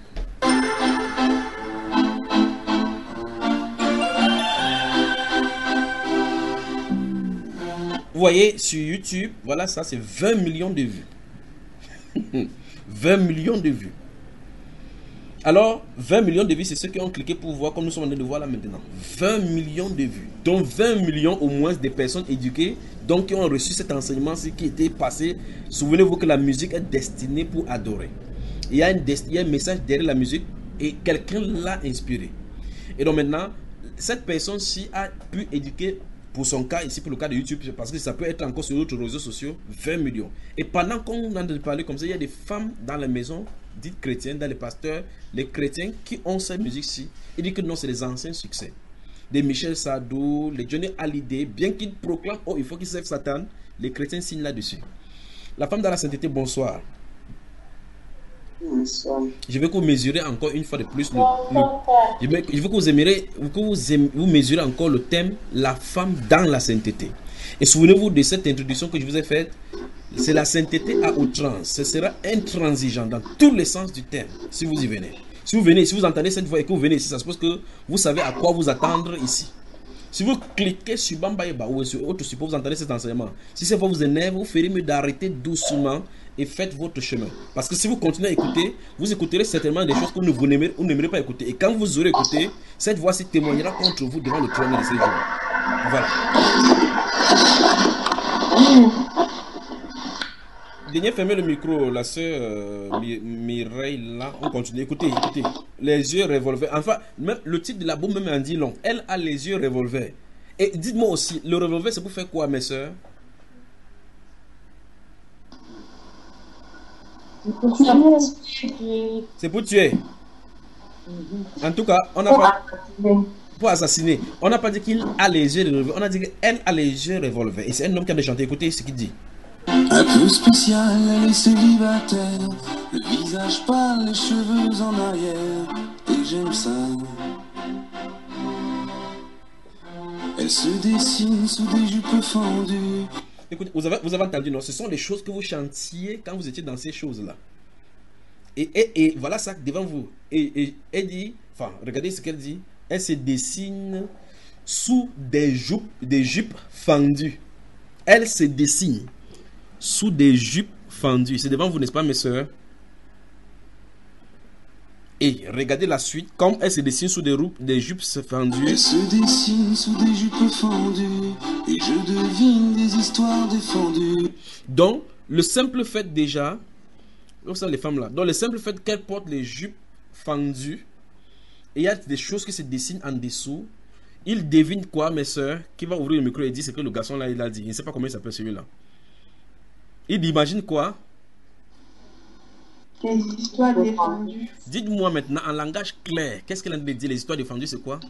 Vous voyez sur YouTube, voilà, ça c'est 20 millions de vues. 20 millions de vues. Alors, 20 millions de vues, c'est ceux qui ont cliqué pour voir comme nous sommes en train de voir là maintenant. 20 millions de vues. Donc 20 millions au moins de personnes éduquées, donc qui ont reçu cet enseignement qui était passé. Souvenez-vous que la musique est destinée pour adorer. Il y a un message derrière la musique et quelqu'un l'a inspiré. Et donc maintenant, cette personne-ci a pu éduquer, pour son cas, ici pour le cas de YouTube, parce que ça peut être encore sur d'autres réseaux sociaux, 20 millions. Et pendant qu'on a parlé comme ça, il y a des femmes dans la maison, dites chrétiennes, dans les pasteurs, les chrétiens qui ont cette musique-ci. Ils disent que non, c'est les anciens succès. Des Michel Sardou, les Johnny Hallyday, bien qu'ils proclament, oh, il faut qu'ils servent Satan, les chrétiens signent là-dessus. La femme dans la sainteté, bonsoir. Bonsoir. Je veux que vous mesurez encore une fois de plus je veux que vous mesurez encore le thème la femme dans la sainteté. Et souvenez-vous de cette introduction que je vous ai faite. C'est la sainteté à outrance. Ce sera intransigeant dans tous les sens du terme si vous y venez. Si vous entendez cette voix et que vous venez ici, ça suppose que vous savez à quoi vous attendre ici. Si vous cliquez sur Bambaïba ou sur autre support, vous entendez cet enseignement. Si cette voix vous énerve, vous ferez mieux d'arrêter doucement et faites votre chemin. Parce que si vous continuez à écouter, vous écouterez certainement des choses que vous n'aimerez pas écouter. Et quand vous aurez écouté, cette voix-ci témoignera contre vous devant le trône de ces jours. Voilà. Dernier, fermez le micro, la sœur Mireille là, on continue. Écoutez. Les yeux revolver. Enfin, même le titre de la bombe même en dit long. Elle a les yeux revolver. Et dites-moi aussi, le revolver c'est pour faire quoi, mes sœurs? C'est pour tuer. En tout cas, on n'a pas... Pour assassiner. On n'a pas dit qu'il a les yeux revolver. On a dit qu'elle a les yeux revolver. Et c'est un homme qui a de chanter. Écoutez ce qu'il dit. Un peu spécial, elle est célibataire. Le visage pâle, les cheveux en arrière. Et j'aime ça. Elle se dessine sous des jupes fendues. Écoutez, vous avez entendu, non? Ce sont les choses que vous chantiez quand vous étiez dans ces choses-là. Et voilà ça devant vous. Et elle dit, enfin, regardez ce qu'elle dit. Elle se dessine sous des jupes fendues. Elle se dessine sous des jupes fendues. C'est devant vous, n'est-ce pas, mes soeurs? Et regardez la suite. Comme elle se dessine sous des jupes fendues. Elle se dessine sous des jupes fendues. Et je devine des histoires défendues. Donc, le simple fait déjà, comme ça les femmes là, donc le simple fait qu'elles portent les jupes fendues, et il y a des choses qui se dessinent en dessous, il devine quoi, mes soeurs? Qui va ouvrir le micro et dire ce que le garçon là il a dit. Il ne sait pas comment il s'appelle celui-là. Il imagine quoi? Des histoires défendues. Dites-moi maintenant en langage clair, qu'est-ce qu'elle a dit? Les histoires défendues, c'est quoi?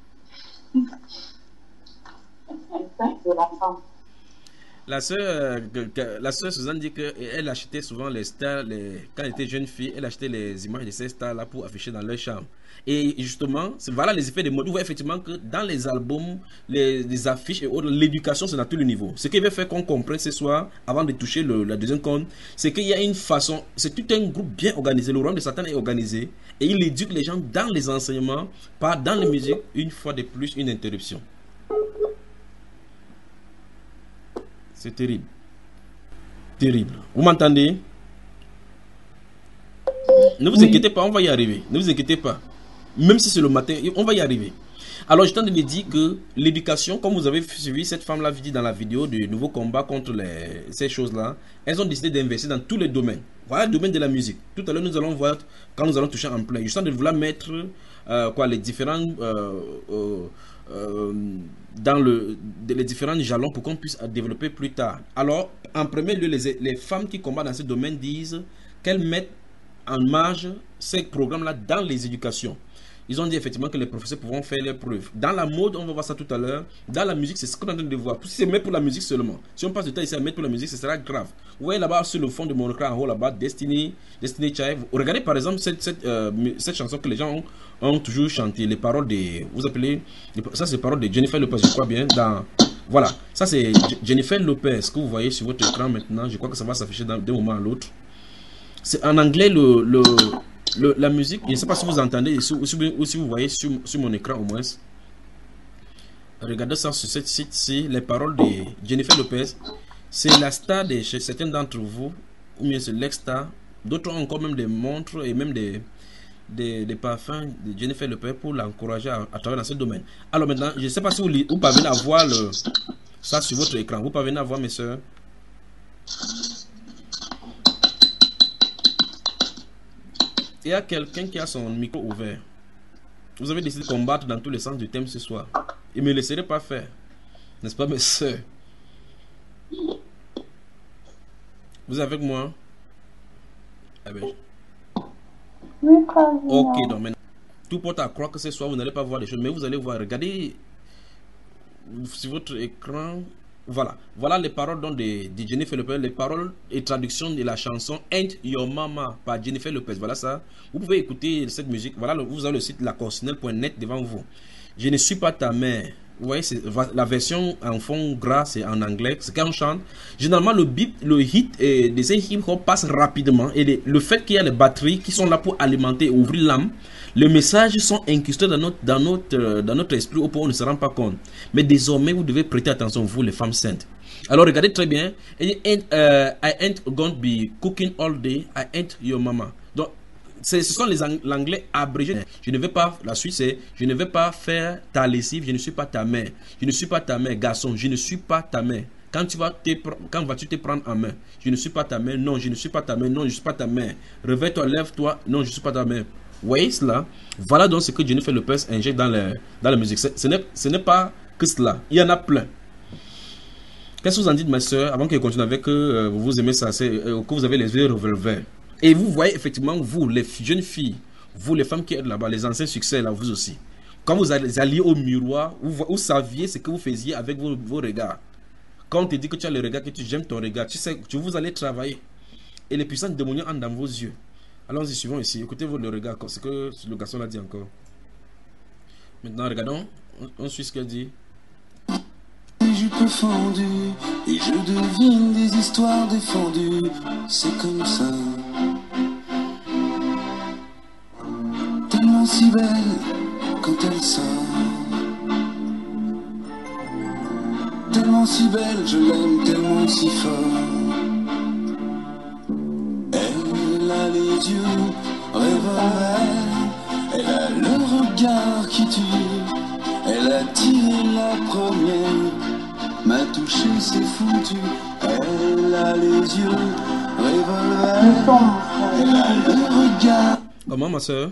La sœur Suzanne dit qu'elle achetait souvent les stars, quand elle était jeune fille, elle achetait les images de ces stars-là pour afficher dans leur chambre. Et justement, voilà les effets de mode. Vous voyez effectivement que dans les albums, les affiches et autres, l'éducation c'est à tous les niveaux. Ce qui veut faire qu'on comprenne ce soir, avant de toucher la deuxième compte, c'est qu'il y a une façon, c'est tout un groupe bien organisé. Le royaume de Satan est organisé et il éduque les gens dans les enseignements, pas dans les musiques, une fois de plus, une interruption. C'est terrible. Terrible. Vous m'entendez? Ne vous inquiétez pas, on va y arriver. Ne vous inquiétez pas. Même si c'est le matin, on va y arriver. Alors, je t'en ai dit que l'éducation, comme vous avez suivi cette femme-là dit dans la vidéo du nouveau combat contre ces choses-là, elles ont décidé d'investir dans tous les domaines. Voilà le domaine de la musique. Tout à l'heure, nous allons voir quand nous allons toucher en plein. Je suis en train de vouloir mettre les différents les différents jalons pour qu'on puisse développer plus tard. Alors, en premier lieu, les femmes qui combattent dans ce domaine disent qu'elles mettent en marge ces programmes-là dans les éducations. Ils ont dit effectivement que les professeurs pourront faire leurs preuves. Dans la mode, on va voir ça tout à l'heure. Dans la musique, c'est ce qu'on est en train de voir. Si c'est mettre pour la musique seulement. Si on passe du temps ici à mettre pour la musique, ce sera grave. Vous voyez là-bas sur le fond de mon écran en haut là-bas, Destiny Child. Regardez par exemple cette chanson que les gens ont toujours chanté. Les paroles de, vous appelez, ça c'est les paroles de Jennifer Lopez, je crois bien. Voilà, ça c'est Jennifer Lopez que vous voyez sur votre écran maintenant. Je crois que ça va s'afficher d'un moment à l'autre. C'est en anglais la musique. Je ne sais pas si vous entendez ou si vous voyez sur mon écran au moins. Regardez ça sur ce site-ci. Les paroles de Jennifer Lopez. C'est la star de chez certains d'entre vous, ou bien c'est l'ex-star. D'autres ont encore même des montres et même des parfums de Jennifer Lopez pour l'encourager à travailler dans ce domaine. Alors maintenant, je ne sais pas si vous parvenez à voir ça sur votre écran. Vous parvenez à voir, mes soeurs? Il y a quelqu'un qui a son micro ouvert. Vous avez décidé de combattre dans tous les sens du thème ce soir. Il ne me laisserait pas faire. N'est-ce pas, mes soeurs? Vous êtes avec moi? Eh bien. Ok, donc maintenant, tout porte à croire que ce soir vous n'allez pas voir les choses, mais vous allez voir. Regardez sur votre écran. Voilà les paroles de Jennifer Lopez, les paroles et traduction de la chanson Ain't Your Mama par Jennifer Lopez. Voilà ça. Vous pouvez écouter cette musique. Voilà, vous avez le site lacorsnel.net devant vous. Je ne suis pas ta mère. Vous voyez, la version en fond gras, c'est en anglais, c'est quand on chante. Généralement, le hit de ces hip-hop passe rapidement. Et le fait qu'il y a les batteries qui sont là pour alimenter et ouvrir l'âme, les messages sont incrustés dans notre esprit au point où on ne se rend pas compte. Mais désormais, vous devez prêter attention, vous, les femmes saintes. Alors, regardez très bien. I ain't gonna be cooking all day. I ain't your mama. Donc, ce sont l'anglais abrégé. Je ne vais pas, la suite c'est, je ne vais pas faire ta lessive, je ne suis pas ta mère. Je ne suis pas ta mère, garçon, je ne suis pas ta mère. Quand vas-tu te prendre en main? Je ne suis pas ta mère, non, je ne suis pas ta mère, non, je ne suis pas ta mère. Réveille-toi, lève-toi, non, je ne suis pas ta mère. Vous voyez cela? Voilà donc ce que Jennifer Lopez injecte dans la musique. Ce n'est pas que cela, il y en a plein. Qu'est-ce que vous en dites, ma soeur, avant que je continue avec que vous aimez ça, que vous avez les yeux revolvers? Et vous voyez effectivement, vous, les jeunes filles, vous, les femmes qui êtes là-bas, les anciens succès, là, vous aussi. Quand vous alliez au miroir, vous saviez ce que vous faisiez avec vos regards. Quand on te dit que tu as le regard, que j'aime ton regard, tu sais que vous allez travailler. Et les puissances démoniaques entrent dans vos yeux. Allons-y, suivons ici. Écoutez le regard, ce que le garçon l'a dit encore. Maintenant, regardons. On suit ce qu'elle dit. Je peux fendu et je devine des histoires défendues. C'est comme ça. Tellement si belle quand elle sort. Tellement si belle, je l'aime tellement si fort. Elle a les yeux revolver. Elle a le regard qui tue. Elle a tiré la première. M'a touché, c'est foutu. Elle a les yeux revolver. Elle a le regard. Comment, ma soeur?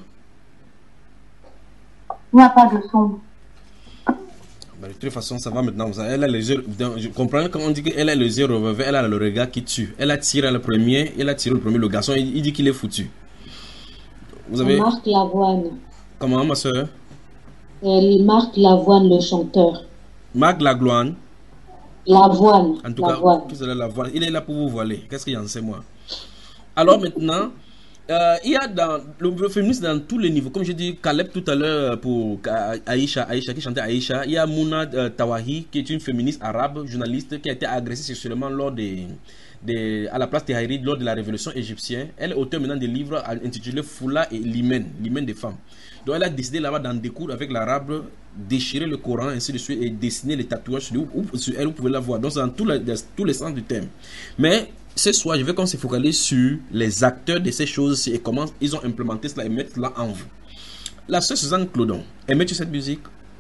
Il n'y a pas de son. De toute façon, ça va maintenant. Elle a les yeux. Je comprends quand on dit qu'elle a les yeux revolver. Elle a le regard qui tue. Elle a tiré le premier. Elle a tiré le premier. Le garçon, il dit qu'il est foutu. Vous avez. Marc Lavoine. Comment, ma soeur? Marc Lavoine, le chanteur. Marc Lavoine. Lavoine. En tout cas, Lavoine. Il est là pour vous voiler. Qu'est-ce qu'il y en sait, moi? Alors maintenant, il y a dans le féminisme dans tous les niveaux. Comme je dis, Caleb tout à l'heure pour Aïcha qui chantait Aïcha. Il y a Mouna Tawahi qui est une féministe arabe, journaliste, qui a été agressée sexuellement à la place Tahrir lors de la révolution égyptienne. Elle est auteure maintenant des livres intitulés Foula et L'hymen des femmes. Donc elle a décidé là-bas d'en découdre avec l'arabe, déchirer le Coran, ainsi de suite, et dessiner les tatouages sur elle, vous pouvez la voir. Donc c'est dans tous les sens du thème. Mais ce soir, je veux qu'on se focalise sur les acteurs de ces choses-ci et comment ils ont implémenté cela et mettre cela en vous. La sœur Suzanne Clodon, aimais-tu cette musique?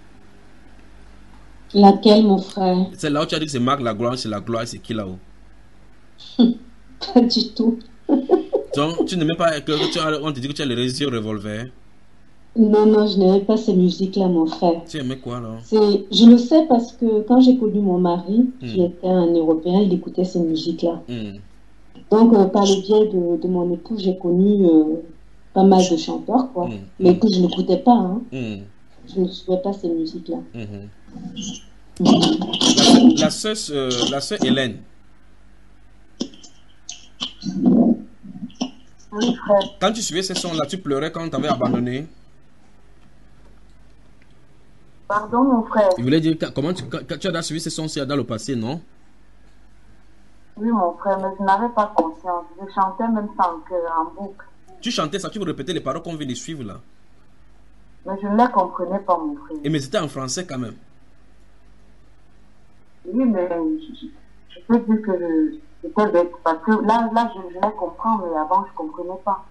Laquelle, mon frère? C'est là où tu as dit que c'est Marc la gloire, c'est qui là-haut? Pas du tout. Donc, tu n'aimais pas on te dit que tu as le réseau revolver? Non, je n'aimais pas ces musiques-là, mon frère. Tu aimais quoi, là? Je le sais parce que quand j'ai connu mon mari, qui était un Européen, il écoutait ces musiques-là. Donc, par le biais de mon époux, j'ai connu pas mal de chanteurs, quoi. Mais que je n'écoutais pas, hein. Je ne suivais pas ces musiques-là. La sœur Hélène. Oui, frère. Quand tu suivais ces sons-là, tu pleurais quand tu avais abandonné. Pardon, mon frère. Il voulait dire comment quand tu as suivi ces sons-là dans le passé, non? Oui, mon frère, mais je n'avais pas conscience. Je chantais même sans cœur, en boucle. Tu chantais ça, tu vous répétais les paroles qu'on vient de suivre là. Mais je ne les comprenais pas, mon frère. Et mais c'était en français quand même. Oui, mais je peux dire que c'était bête. Parce que là je les comprends, mais avant, je ne comprenais pas.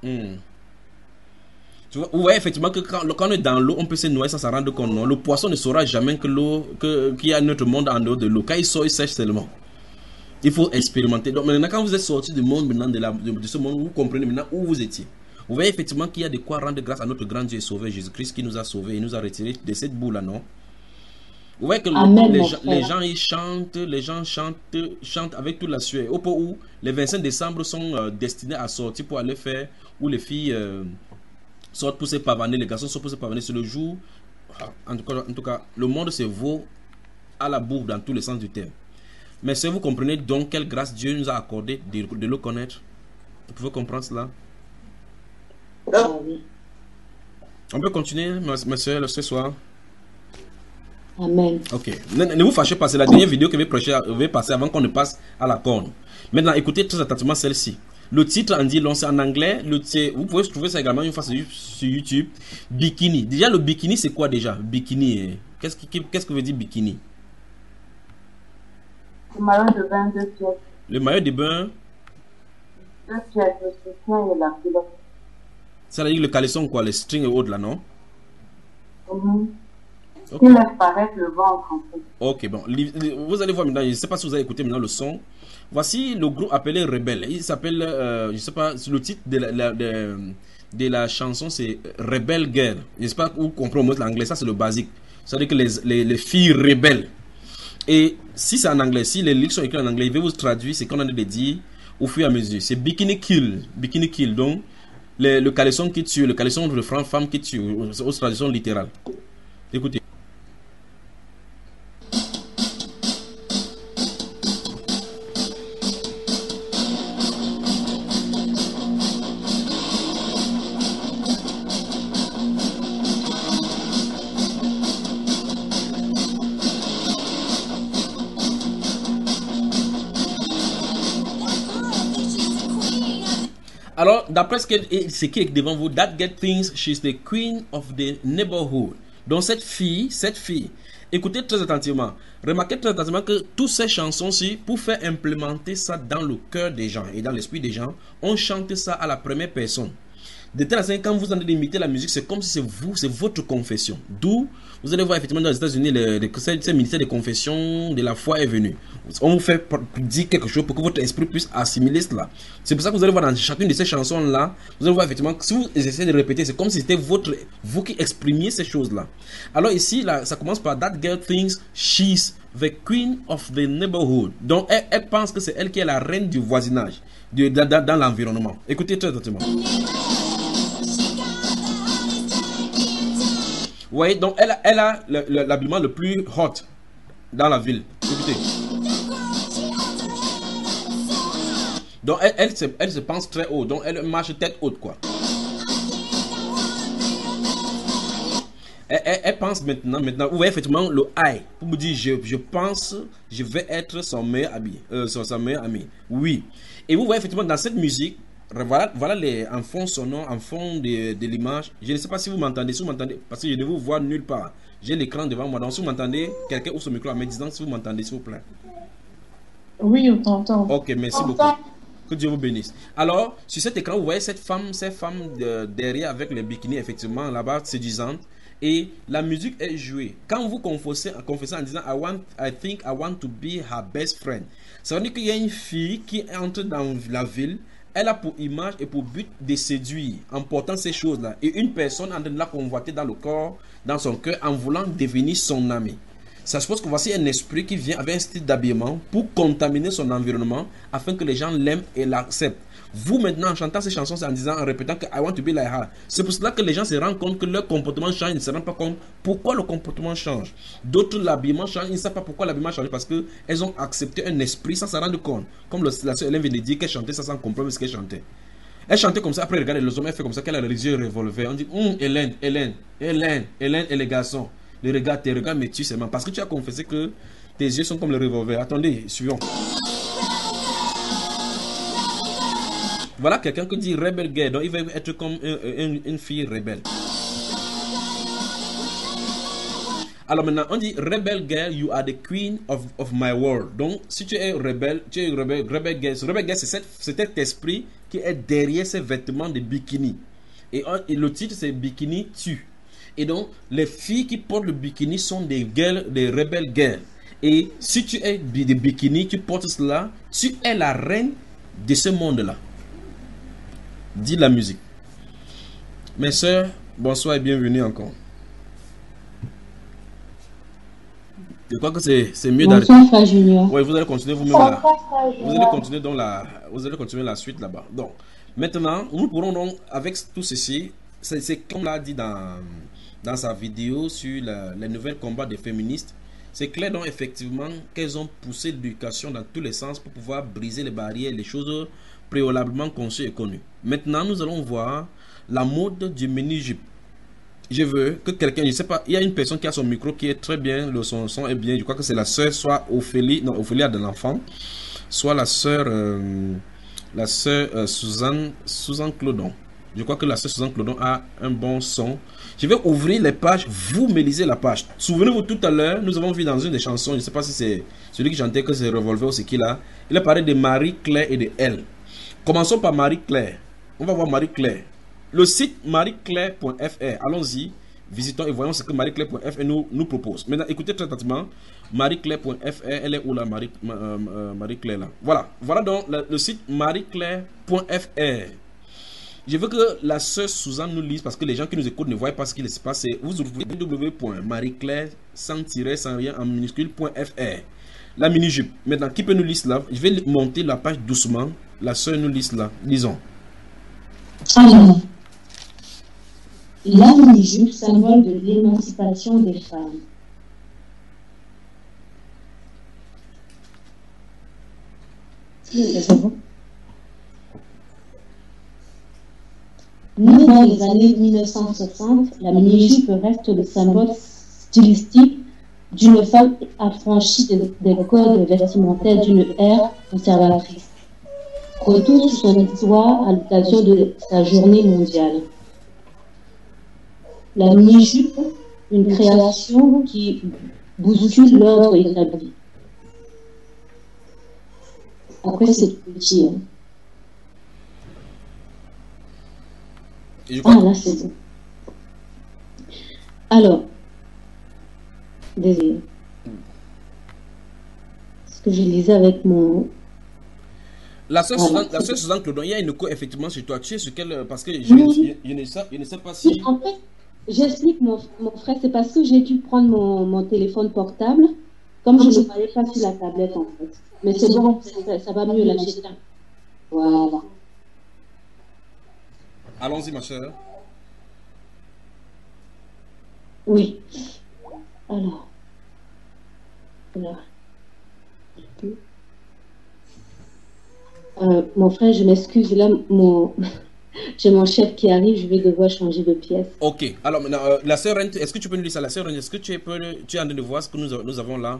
Tu vois, vous voyez effectivement que quand on est dans l'eau, on peut se noyer sans s'en rendre compte. Non? Le poisson ne saura jamais que l'eau, qu'il y a notre monde en dehors de l'eau. Quand il sort, il sèche seulement. Il faut expérimenter. Donc maintenant, quand vous êtes sorti du monde, maintenant, de ce monde, vous comprenez maintenant où vous étiez. Vous voyez effectivement qu'il y a de quoi rendre grâce à notre grand Dieu et Sauveur Jésus-Christ qui nous a sauvés et nous a retirés de cette boue-là, non? Vous voyez que les gens ils chantent, les gens chantent avec toute la sueur. Au point où les 25 décembre sont destinés à sortir pour aller faire, où les filles sortent pour se pavaner, les garçons sortent pour se pavaner. C'est le jour, en tout cas, le monde se vaut à la boue dans tous les sens du terme. Mais si vous comprenez donc quelle grâce Dieu nous a accordé de le connaître, vous pouvez comprendre cela. On peut continuer, ma soeur, ce soir. Amen. Ok. Ne vous fâchez pas, c'est la dernière vidéo que je vais passer avant qu'on ne passe à la corne. Maintenant, écoutez très attentivement celle-ci. Le titre en dit long, c'est en anglais. Vous pouvez trouver ça également une fois sur YouTube. Bikini. Déjà, le bikini, c'est quoi déjà? Bikini. Qu'est-ce que veut dire bikini? Le maillot de bain, 2 pièces. Le maillot de bain? 2 pièces, le soutien et la culotte. Ça veut dire le caleçon, quoi, les strings et autres là, non? Okay. Il laisse paraître le ventre en fait. Ok, bon. Vous allez voir maintenant, je ne sais pas si vous avez écouté maintenant le son. Voici le groupe appelé Rebelle. Il s'appelle, je ne sais pas, le titre de la chanson c'est Rebel Girl. Je ne sais pas où comprendre l'anglais, ça c'est le basique. Ça veut dire que les filles rebelles. Et si c'est en anglais, si les lyrics sont écrits en anglais, je vais vous traduire ce qu'on a dit au fur et à mesure. C'est Bikini Kill. Bikini Kill, donc le caleçon qui tue, le caleçon de femme qui tue, aux traductions littérales. Écoutez. Alors, d'après ce qui est devant vous, that girl thinks she's the queen of the neighborhood. Donc, cette fille, écoutez très attentivement. Remarquez très attentivement que toutes ces chansons-ci, pour faire implémenter ça dans le cœur des gens et dans l'esprit des gens, on chante ça à la première personne. De telle sorte que quand vous en imiter la musique, c'est comme si c'est vous, c'est votre confession. D'où, vous allez voir effectivement dans les États-Unis, ce ministère de confession de la foi est venu. On vous fait dire quelque chose pour que votre esprit puisse assimiler cela. C'est pour ça que vous allez voir dans chacune de ces chansons-là, vous allez voir effectivement que si vous essayez de répéter, c'est comme si c'était vous qui exprimiez ces choses-là. Alors ici, là, ça commence par That girl thinks she's the queen of the neighborhood. Donc elle pense que c'est elle qui est la reine du voisinage, dans l'environnement. Écoutez très attentivement. Vous voyez, donc elle a l'habillement le plus hot dans la ville. Écoutez. Donc elle se pense très haut. Donc elle marche tête haute, quoi. Elle pense maintenant, vous voyez effectivement le I. Pour vous dire, je pense, je vais être son meilleur ami. Oui. Et vous voyez effectivement dans cette musique, voilà les en fond sonore, en fond de l'image. Je ne sais pas si vous m'entendez, parce que je ne vous vois nulle part. J'ai l'écran devant moi. Donc si vous m'entendez, quelqu'un ouvre son micro en me disant si vous m'entendez, s'il vous plaît. Oui, on t'entend. Ok, merci beaucoup. Que Dieu vous bénisse. Alors, sur cet écran, vous voyez ces femmes derrière avec les bikinis, effectivement, là-bas, séduisantes. Et la musique est jouée. Quand vous confessez en disant I think I want to be her best friend, ça veut dire qu'il y a une fille qui entre dans la ville. Elle a pour image et pour but de séduire en portant ces choses-là. Et une personne en train de la convoiter dans le corps, dans son cœur, en voulant devenir son ami. Ça suppose que voici un esprit qui vient avec un style d'habillement pour contaminer son environnement afin que les gens l'aiment et l'acceptent. Vous maintenant en chantant ces chansons, c'est en disant, en répétant que I want to be like her. C'est pour cela que les gens se rendent compte que leur comportement change, ils ne se rendent pas compte pourquoi le comportement change. D'autres, l'habillement change, ils ne savent pas pourquoi l'habillement change parce qu'elles ont accepté un esprit sans s'en rendre compte. Comme la sœur Hélène vient de dire qu'elle chantait ça sans comprendre ce qu'elle chantait. Elle chantait comme ça, après regardez les hommes, elle fait comme ça, qu'elle a les yeux revolvés. On dit, Hélène, et les garçons. Les regards, tes regards me tuent seulement. Parce que tu as confessé que tes yeux sont comme le revolver. Attendez, suivons. Voilà quelqu'un qui dit rebelle gay. Donc il va être comme une fille rebelle. Alors maintenant, on dit rebel girl, you are the queen of my world. Donc si tu es rebelle, rebel girl. Rebel girl, c'est cet esprit qui est derrière ces vêtements de bikini. Et le titre, c'est Bikini tue. Et donc, les filles qui portent le bikini sont des girls, des rebelles girls. Et si tu es des bikini, tu portes cela, tu es la reine de ce monde-là. Dit la musique. Mes soeurs, bonsoir et bienvenue encore. Je crois que c'est mieux d'arrêter. Oui, vous allez continuer vous-même là. Vous allez continuer la suite là-bas. Donc, maintenant, nous pourrons donc, avec tout ceci, c'est comme l'a dit dans sa vidéo sur les nouvelles combats des féministes, c'est clair donc effectivement qu'elles ont poussé l'éducation dans tous les sens pour pouvoir briser les barrières, les choses préalablement conçues et connues. Maintenant, nous allons voir la mode du mini-jupe. Je veux que quelqu'un, je ne sais pas, il y a une personne qui a son micro qui est très bien, son son est bien, je crois que c'est la sœur, soit Ophélie, non, Ophélie a de l'enfant, soit la sœur Suzanne Clodon. Je crois que la sœur Suzanne Clodon a un bon son. Je vais ouvrir les pages, vous me lisez la page. Souvenez-vous, tout à l'heure, nous avons vu dans une des chansons, je ne sais pas si c'est celui qui chantait que c'est Revolver ou c'est qui là, il a parlé de Marie-Claire et de elle. Commençons par Marie-Claire. On va voir Marie-Claire. Le site marieclaire.fr, allons-y, visitons et voyons ce que marieclaire.fr nous propose. Maintenant, écoutez très attentivement, marieclaire.fr, elle est où là, Marie-Claire là? Voilà donc le site marieclaire.fr. Je veux que la sœur Suzanne nous lise parce que les gens qui nous écoutent ne voient pas ce qu'il se passe. Vous ouvrez www.marieclaire sans rien en minuscule.fr. La mini-jupe. Maintenant, qui peut nous lire là? Je vais monter la page doucement. La sœur nous lise là. Lisons. Alors, la mini-jupe, symbole de l'émancipation des femmes. Née dans les années 1960, la mini-jupe reste le symbole stylistique d'une femme affranchie des codes vestimentaires d'une ère conservatrice. Retour sur son histoire à l'occasion de sa journée mondiale. La mini-jupe, une création qui bouscule l'ordre établi. Après, c'est petit. Hein. Là, c'est bon. Alors, désolé. Ce que je lisais avec mon... La sœur Suzanne Clodon, il y a une écho effectivement sur toi. Tu sais ce qu'elle... Parce que je ne sais pas si... Oui, en fait, j'explique mon frère, c'est parce que j'ai dû prendre mon téléphone portable, comme je ne parlais pas sur la tablette en fait. Mais c'est bon, ça va mieux là. Voilà. Allons-y, ma chère. Oui. Alors. Mon frère, je m'excuse, là, j'ai mon chef qui arrive, je vais devoir changer de pièce. Ok. Alors, maintenant, la sœur, est-ce que tu peux nous lire ça? La sœur, est-ce que tu es en train de voir ce que nous avons là?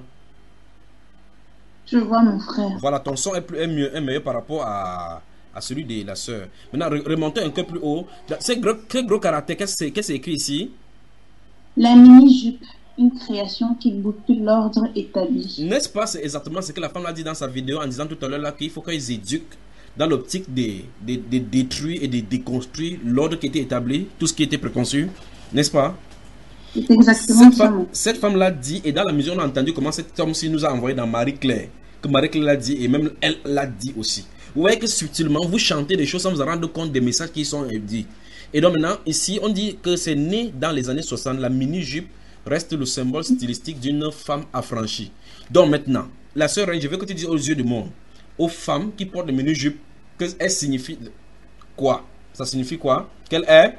Je vois mon frère. Voilà, ton son est meilleur par rapport à celui de la sœur. Maintenant, remontez un peu plus haut. Quel gros caractère, qu'est-ce que c'est écrit ici? La mini-jupe, une création qui bouscule l'ordre établi. N'est-ce pas, c'est exactement ce que la femme a dit dans sa vidéo en disant tout à l'heure là qu'il faut qu'ils éduquent dans l'optique de détruire et de déconstruire l'ordre qui était établi, tout ce qui était préconçu, n'est-ce pas? C'est exactement ça. Cette femme l'a dit, et dans la musique on a entendu comment cet homme-ci nous a envoyé dans Marie-Claire, que Marie-Claire l'a dit, et même elle l'a dit aussi. Vous voyez que subtilement, vous chantez des choses sans vous rendre compte des messages qui sont dits. Et donc maintenant, ici, on dit que c'est né dans les années 60, la mini-jupe, reste le symbole stylistique d'une femme affranchie. Donc maintenant, la sœur Reine, je veux que tu dises aux yeux du monde, aux femmes qui portent des mini-jupes, qu'elle signifie quoi? Ça signifie quoi? Qu'elle est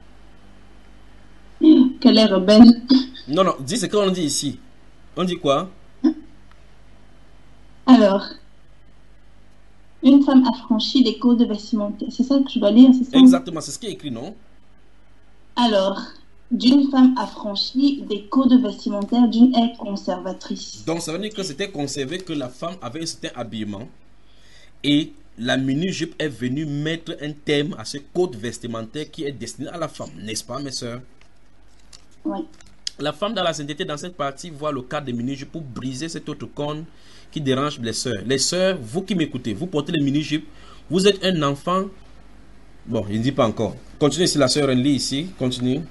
rebelle. Non, non, dis ce qu'on dit ici. On dit quoi? Alors, une femme affranchie des codes vestimentaires. C'est ça que je dois lire, c'est ça? Exactement, c'est ce qui est écrit, non? Alors, d'une femme affranchie des codes vestimentaires d'une ère conservatrice. Donc, ça veut dire que c'était conservé que la femme avait un certain habillement et la mini-jupe est venue mettre un thème à ce code vestimentaire qui est destiné à la femme, n'est-ce pas, mes sœurs? Oui. La femme dans la sainteté, dans cette partie, voit le cadre des mini-jupes pour briser cet autre cône qui dérange les sœurs. Les sœurs, vous qui m'écoutez, vous portez les mini-jupes, vous êtes un enfant. Bon, je ne dis pas encore. Continuez si la sœur lit ici. Continue.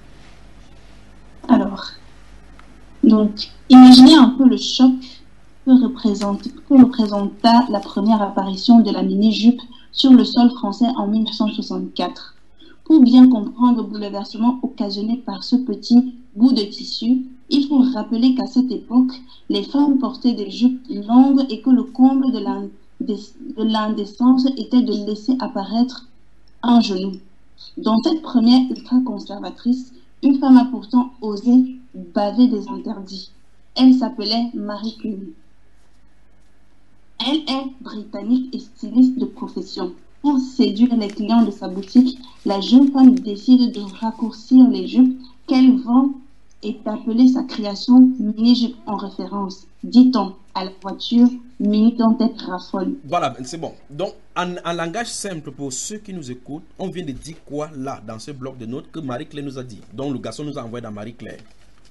Alors, donc, imaginez un peu le choc que représenta la première apparition de la mini-jupe sur le sol français en 1964. Pour bien comprendre le bouleversement occasionné par ce petit bout de tissu, il faut rappeler qu'à cette époque, les femmes portaient des jupes longues et que le comble de l'indécence était de laisser apparaître un genou. Dans cette première ultra-conservatrice, une femme a pourtant osé baver des interdits. Elle s'appelait Marie Curie. Elle est britannique et styliste de profession. Pour séduire les clients de sa boutique, la jeune femme décide de raccourcir les jupes qu'elle vend et d'appeler sa création mini-jupe en référence, dit-on, à la voiture mini dont elle raffole. Voilà, c'est bon. Donc, en langage simple pour ceux qui nous écoutent, on vient de dire quoi là, dans ce bloc de notes que Marie-Claire nous a dit. Donc, le garçon nous a envoyé dans Marie-Claire.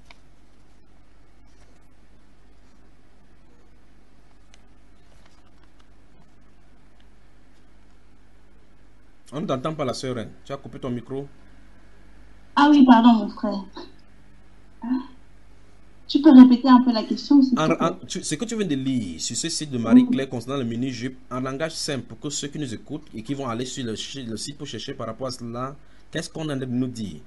On ne t'entend pas, la sœur Reine. Tu as coupé ton micro. Ah oui, pardon, mon frère. Tu peux répéter un peu la question? Ce que tu viens de lire sur ce site de Marie-Claire concernant le mini-jupe, en langage simple, pour que ceux qui nous écoutent et qui vont aller sur le site pour chercher par rapport à cela, qu'est-ce qu'on a de nous dire?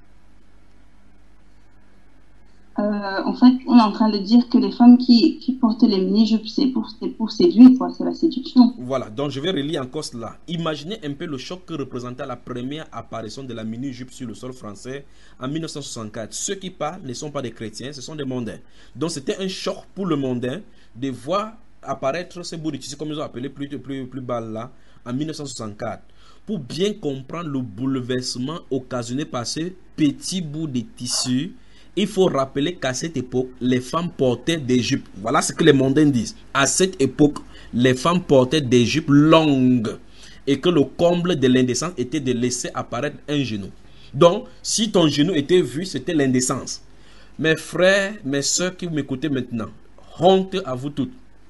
En fait, on est en train de dire que les femmes qui portent les mini-jupes, c'est pour séduire, quoi. C'est la séduction. Voilà, donc je vais relire encore cela. Imaginez un peu le choc que représentait la première apparition de la mini-jupe sur le sol français en 1964. Ceux qui parlent ne sont pas des chrétiens, ce sont des mondains. Donc c'était un choc pour le mondain de voir apparaître ce bout de tissu, comme ils ont appelé plus bas là, en 1964. Pour bien comprendre le bouleversement occasionné par ce petit bout de tissu, il faut rappeler qu'à cette époque, les femmes portaient des jupes. Voilà ce que les mondains disent. À cette époque, les femmes portaient des jupes longues et que le comble de l'indécence était de laisser apparaître un genou. Donc, si ton genou était vu, c'était l'indécence. Mes frères, mes soeurs qui m'écoutez maintenant, honte à vous toutes.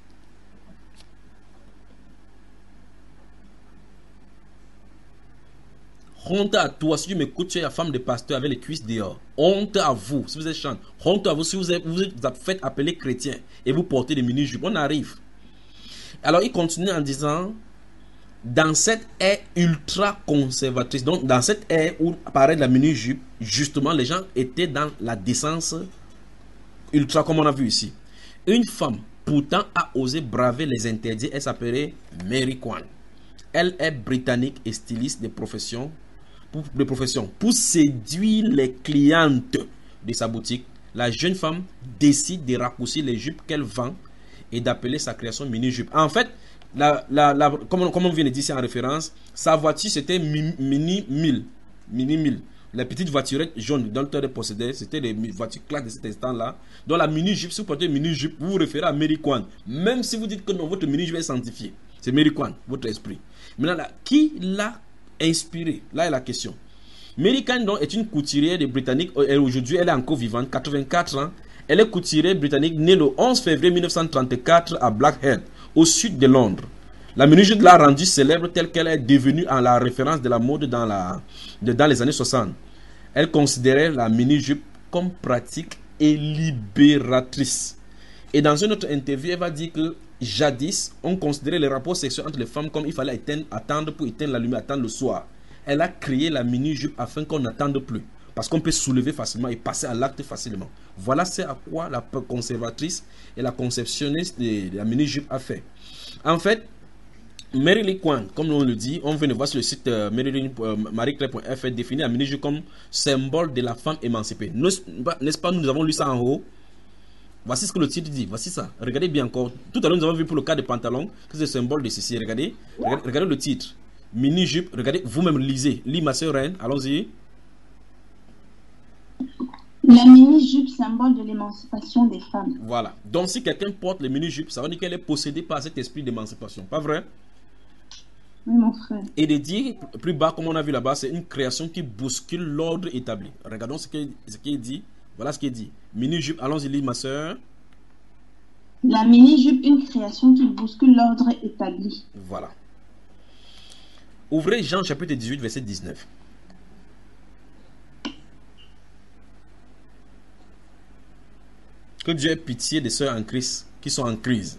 Honte à toi, si tu m'écoutes, tu es la femme de pasteur avec les cuisses dehors. Honte à vous, si vous êtes chante. Honte à vous, si vous êtes fait appeler chrétien et vous portez des mini-jupes. On arrive. Alors, il continue en disant, dans cette ère ultra conservatrice, donc dans cette ère où apparaît la mini-jupe, justement, les gens étaient dans la décence ultra, comme on a vu ici. Une femme, pourtant, a osé braver les interdits. Elle s'appelait Mary Kwan. Elle est britannique et styliste de profession. Pour séduire les clientes de sa boutique, la jeune femme décide de raccourcir les jupes qu'elle vend et d'appeler sa création mini-jupe. En fait, comme on vient de dire ici en référence, sa voiture c'était mini-1000. Les petites voiturettes jaunes dont elle possédait, c'était les voitures classe de cet instant-là. Donc la mini-jupe, si vous portez une mini-jupe, vous vous référez à Mary Kwan. Même si vous dites que non, votre mini-jupe est sanctifiée. C'est Mary Kwan, votre esprit. Maintenant, là, qui l'a inspiré? Là est la question. Mary Kwan donc est une couturière de britannique. Aujourd'hui, elle est encore vivante, 84 ans. Elle est couturière britannique née le 11 février 1934 à Blackheath, au sud de Londres. La mini-jupe l'a rendue célèbre telle qu'elle est devenue en la référence de la mode dans les années 60. Elle considérait la mini-jupe comme pratique et libératrice. Et dans une autre interview, elle va dire que jadis, on considérait les rapports sexuels entre les femmes comme il fallait attendre pour éteindre la lumière, attendre le soir. Elle a créé la mini-jupe afin qu'on n'attende plus. Parce qu'on peut soulever facilement et passer à l'acte facilement. Voilà c'est à quoi la conservatrice et la conceptionniste de la mini-jupe a fait. En fait, Marie-Lee Kwan, comme on le dit, on vient de voir sur le site marieclaire.fr, définit la mini-jupe comme symbole de la femme émancipée. N'est-ce pas, nous avons lu ça en haut. Voici ce que le titre dit, voici ça. Regardez bien encore. Tout à l'heure, nous avons vu pour le cas de pantalon que c'est le symbole de ceci. Regardez le titre. Mini-jupe, regardez, vous-même lisez. Lis ma soeur Reine, allons-y. La mini-jupe, symbole de l'émancipation des femmes. Voilà. Donc, si quelqu'un porte les mini-jupes, ça veut dire qu'elle est possédée par cet esprit d'émancipation. Pas vrai? Oui, mon frère. Et de dire, plus bas, comme on a vu là-bas, c'est une création qui bouscule l'ordre établi. Regardons ce qui est dit. Voilà ce qui est dit. Mini-jupe, allons-y, lis ma soeur. La mini-jupe, une création qui bouscule l'ordre établi. Voilà. Ouvrez Jean chapitre 18, verset 19. Que Dieu ait pitié des sœurs en Christ qui sont en crise.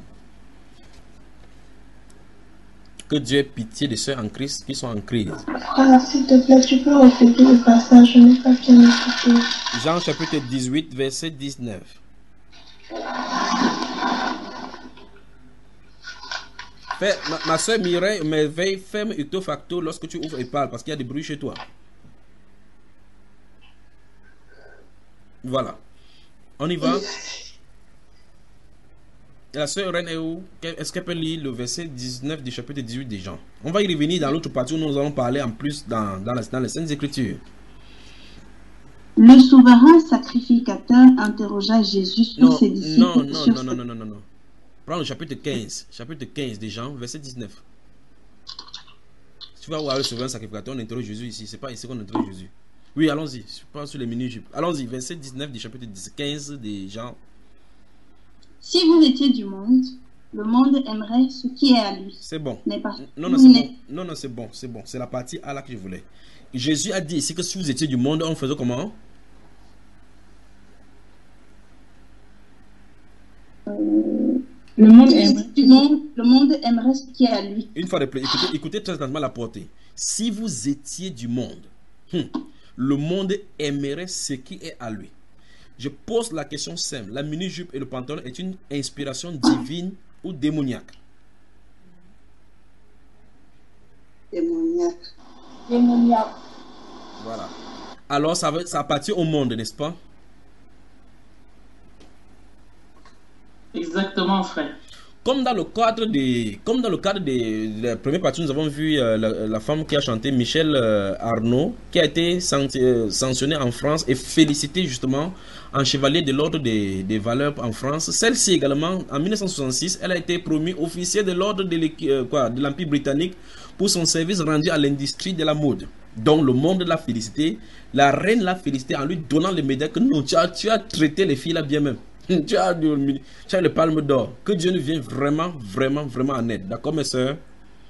Que Dieu ait pitié des sœurs en Christ qui sont en crise. Frère, s'il te plaît, tu peux répéter le passage, je n'ai pas bien écouté. Jean chapitre 18, verset 19. Ma soeur Mireille, veille ferme ipso facto lorsque tu ouvres et parles parce qu'il y a des bruits chez toi. Voilà. On y va. Et la soeur Reine est où? Est-ce qu'elle peut lire le verset 19 du chapitre 18 des Jean? On va y revenir dans l'autre partie où nous allons parler en plus dans les Saintes Écritures. Le souverain sacrificateur interrogea Jésus sur ses disciples. Non. Prends le chapitre 15 des Jean, verset 19. Tu vas voir le souverain sacrificateur, on interroge Jésus ici. C'est pas ici qu'on interroge Jésus. Oui, allons-y. Je parle sur les mini-jupes. Allons-y, verset 19 du chapitre 15 des Jean. Si vous étiez du monde, le monde aimerait ce qui est à lui. C'est bon. N'est pas. Non, c'est bon. Non, c'est bon. C'est bon. C'est la partie à là que je voulais. Jésus a dit ici que si vous étiez du monde, on faisait comment? Le monde aimerait ce qui est à lui. Une fois de plus, écoutez très attentivement la portée. Si vous étiez du monde, le monde aimerait ce qui est à lui. Je pose la question simple. La mini-jupe et le pantalon est une inspiration divine ou démoniaque? Démoniaque. Voilà. Alors ça appartient au monde, n'est-ce pas? Exactement, frère. Comme dans le cadre de la première partie, nous avons vu la femme qui a chanté, Michel Arnaud, qui a été sanctionnée en France et félicitée justement en chevalier de l'ordre des valeurs en France. Celle-ci également, en 1966, elle a été promue officier de l'ordre de l'Empire britannique pour son service rendu à l'industrie de la mode. Donc le monde l'a félicité, la reine l'a félicité en lui donnant les médailles que non, tu as traité les filles là bien même. Tu as le palme d'or. Que Dieu nous vienne vraiment en aide. D'accord, mes soeurs?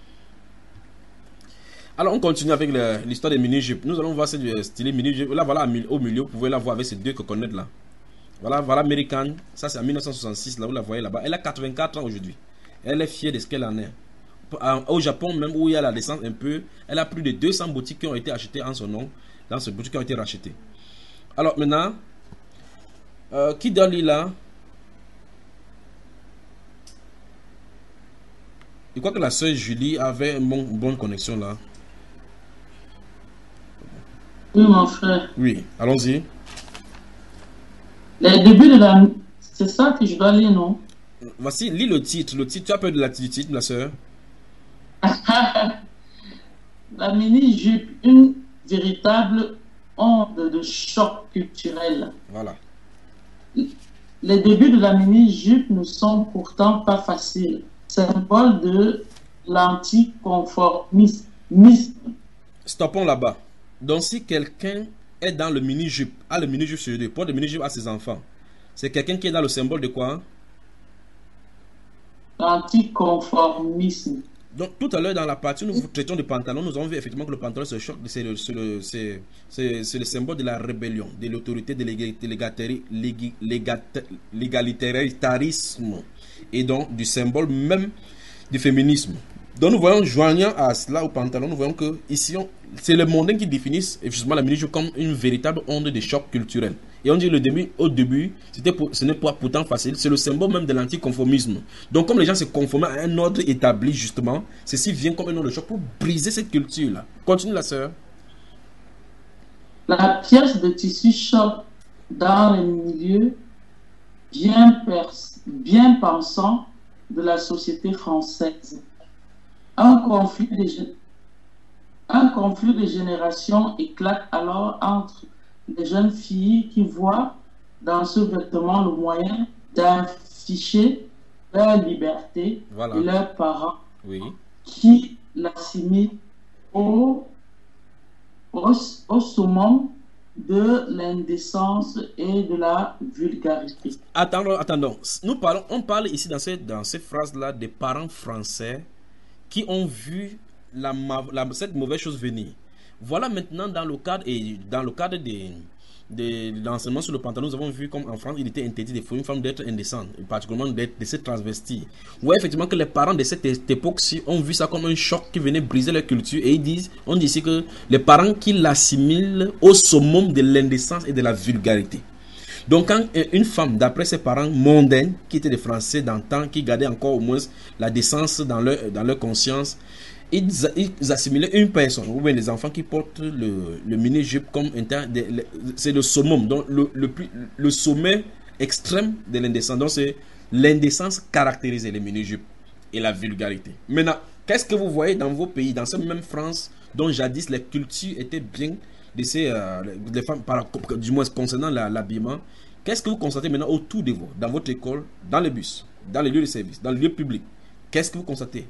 Alors, on continue avec l'histoire des mini-jupes. Nous allons voir ce style mini-jupe. Là, voilà, au milieu, vous pouvez la voir avec ces deux coconuts là. Voilà, American. Ça, c'est en 1966. Là, vous la voyez là-bas. Elle a 84 ans aujourd'hui. Elle est fière de ce qu'elle en est. Au Japon, même où il y a la descente un peu, elle a plus de 200 boutiques qui ont été achetées en son nom. Dans ces boutiques qui ont été rachetées. Alors, maintenant. Qui donne là? Je crois que la sœur Julie avait une bonne connexion là. Oui, mon frère. Oui, allons-y. Les débuts de la... C'est ça que je dois lire, non? Voici, lis le titre. Tu as peur de du titre, la sœur? La mini-jupe, une véritable onde de choc culturel. Voilà. Les débuts de la mini-jupe ne sont pourtant pas faciles. Symbole de l'anticonformisme. Stoppons là-bas. Donc si quelqu'un est dans le mini-jupe, a le mini-jupe sur lui, porte le mini-jupe à ses enfants, c'est quelqu'un qui est dans le symbole de quoi? L'anticonformisme. Donc tout à l'heure dans la partie où nous traitons de pantalon, nous avons vu effectivement que le pantalon se choque, c'est le symbole de la rébellion, de l'autorité, de l'égalitarisme et donc du symbole même du féminisme. Donc nous voyons, joignant à cela au pantalon, nous voyons que ici, c'est le mondain qui définit justement la mini-jupe comme une véritable onde de choc culturel. Et on dit au début, ce n'est pas pourtant facile, c'est le symbole même de l'anticonformisme. Donc comme les gens se conformaient à un ordre établi justement, ceci vient comme un onde de choc pour briser cette culture-là. Continue la sœur. La pièce de tissu choc dans les milieux bien pensants de la société française. Un conflit de générations éclate alors entre les jeunes filles qui voient dans ce vêtement le moyen d'afficher leur liberté et leurs parents qui l'assimilent au summum de l'indécence et de la vulgarité. Attendons. On parle ici dans cette phrase-là des parents français qui ont vu cette mauvaise chose venir. Voilà maintenant dans le cadre de l'enseignement sur le pantalon, nous avons vu comme en France il était interdit pour une femme d'être indécente, particulièrement de se travestir. Vous voyez effectivement que les parents de cette époque-ci ont vu ça comme un choc qui venait briser leur culture, et on dit ici que les parents qui l'assimilent au summum de l'indécence et de la vulgarité. Donc quand une femme, d'après ses parents mondains, qui étaient des Français d'antan, qui gardaient encore au moins la décence dans leur conscience, ils assimilaient une personne, ou bien des enfants qui portent le mini-jupe comme c'est le summum, donc le sommet extrême de l'indécence. Donc c'est l'indécence caractérisée, les mini-jupes et la vulgarité. Maintenant, qu'est-ce que vous voyez dans vos pays, dans cette même France, dont jadis les cultures étaient bien de ces des femmes, du moins concernant l'habillement? Qu'est-ce que vous constatez maintenant autour de vous, dans votre école, dans les bus, dans les lieux de service, dans les lieux publics? Qu'est-ce que vous constatez?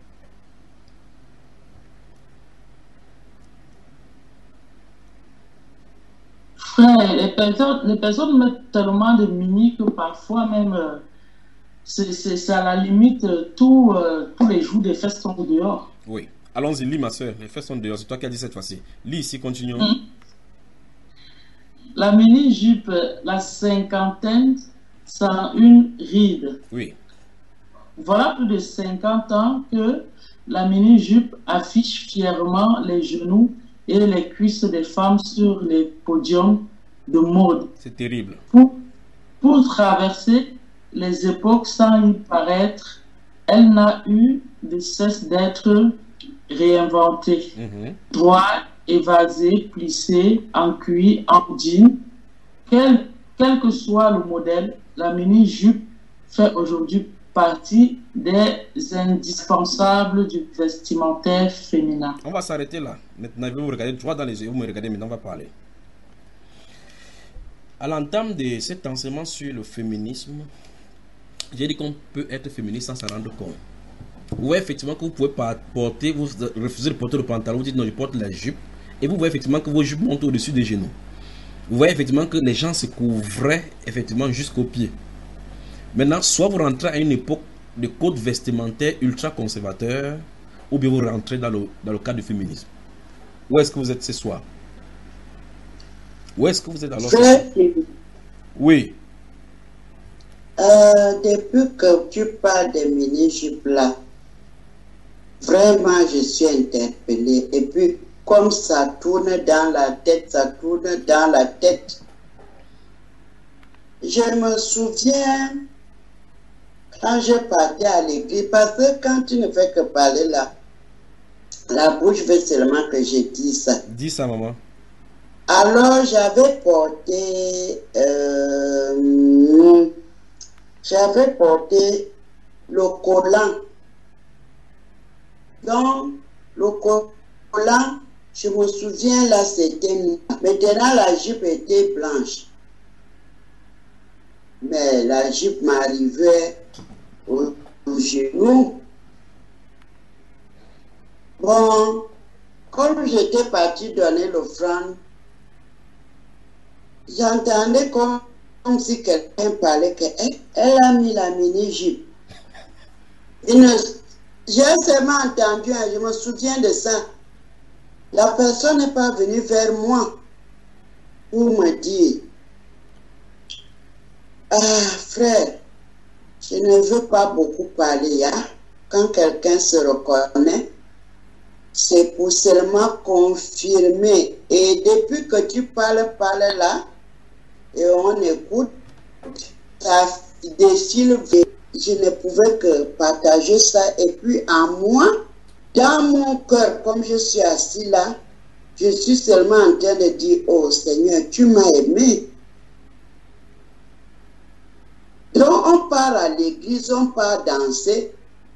Frère, les personnes mettent tellement de mini que parfois même c'est à la limite tous les jours des fesses sont dehors. Oui, allons-y, lis ma soeur, les fesses sont dehors, c'est toi qui as dit cette fois-ci. Lis ici, continuons. La mini-jupe, la cinquantaine, sans une ride. Oui. Voilà plus de 50 ans que la mini-jupe affiche fièrement les genoux et les cuisses des femmes sur les podiums de mode. C'est terrible. Pour traverser les époques sans y paraître, elle n'a eu de cesse d'être réinventée. Droite, évasée, plissée, en cuir, en jean. Quel que soit le modèle, la mini-jupe fait aujourd'hui partie des indispensables du vestimentaire féminin. On va s'arrêter là. Maintenant, je vais vous regarder droit dans les yeux. Vous me regardez, maintenant on va parler. À l'entame de cet enseignement sur le féminisme, j'ai dit qu'on peut être féministe sans s'en rendre compte. Vous voyez effectivement que vous pouvez porter, vous refusez de porter le pantalon, vous dites non, je porte la jupe, et vous voyez effectivement que vos jupes montent au-dessus des genoux. Vous voyez effectivement que les gens se couvraient effectivement jusqu'aux pieds. Maintenant, soit vous rentrez à une époque de code vestimentaire ultra conservateur, ou bien vous rentrez dans le cadre du féminisme. Où est-ce que vous êtes ce soir? Où est-ce que vous êtes alors ce soir? Oui. Depuis que tu parles des mini-jupes là, vraiment je suis interpellée. Et puis, comme ça tourne dans la tête, je me souviens quand je partais à l'église, parce que quand tu ne fais que parler là, la bouche veut seulement que je dise ça. Dis ça, maman. Alors, j'avais porté le collant. Donc, le collant, je me souviens là, c'était noir. Maintenant, la jupe était blanche. Mais la jupe m'arrivait au genou. Bon, comme j'étais partie donner l'offrande, j'entendais comme si quelqu'un parlait qu'elle a mis la mini-jupe. J'ai seulement entendu, je me souviens de ça. La personne n'est pas venue vers moi pour me dire: ah, frère, je ne veux pas beaucoup parler, hein? quand quelqu'un se reconnaît, c'est pour seulement confirmer. Et depuis que tu parles là, et on écoute, ça défile. Je ne pouvais que partager ça. Et puis à moi, dans mon cœur, comme je suis assis là, je suis seulement en train de dire, oh Seigneur, tu m'as aimé. Donc on part à l'église, on part danser.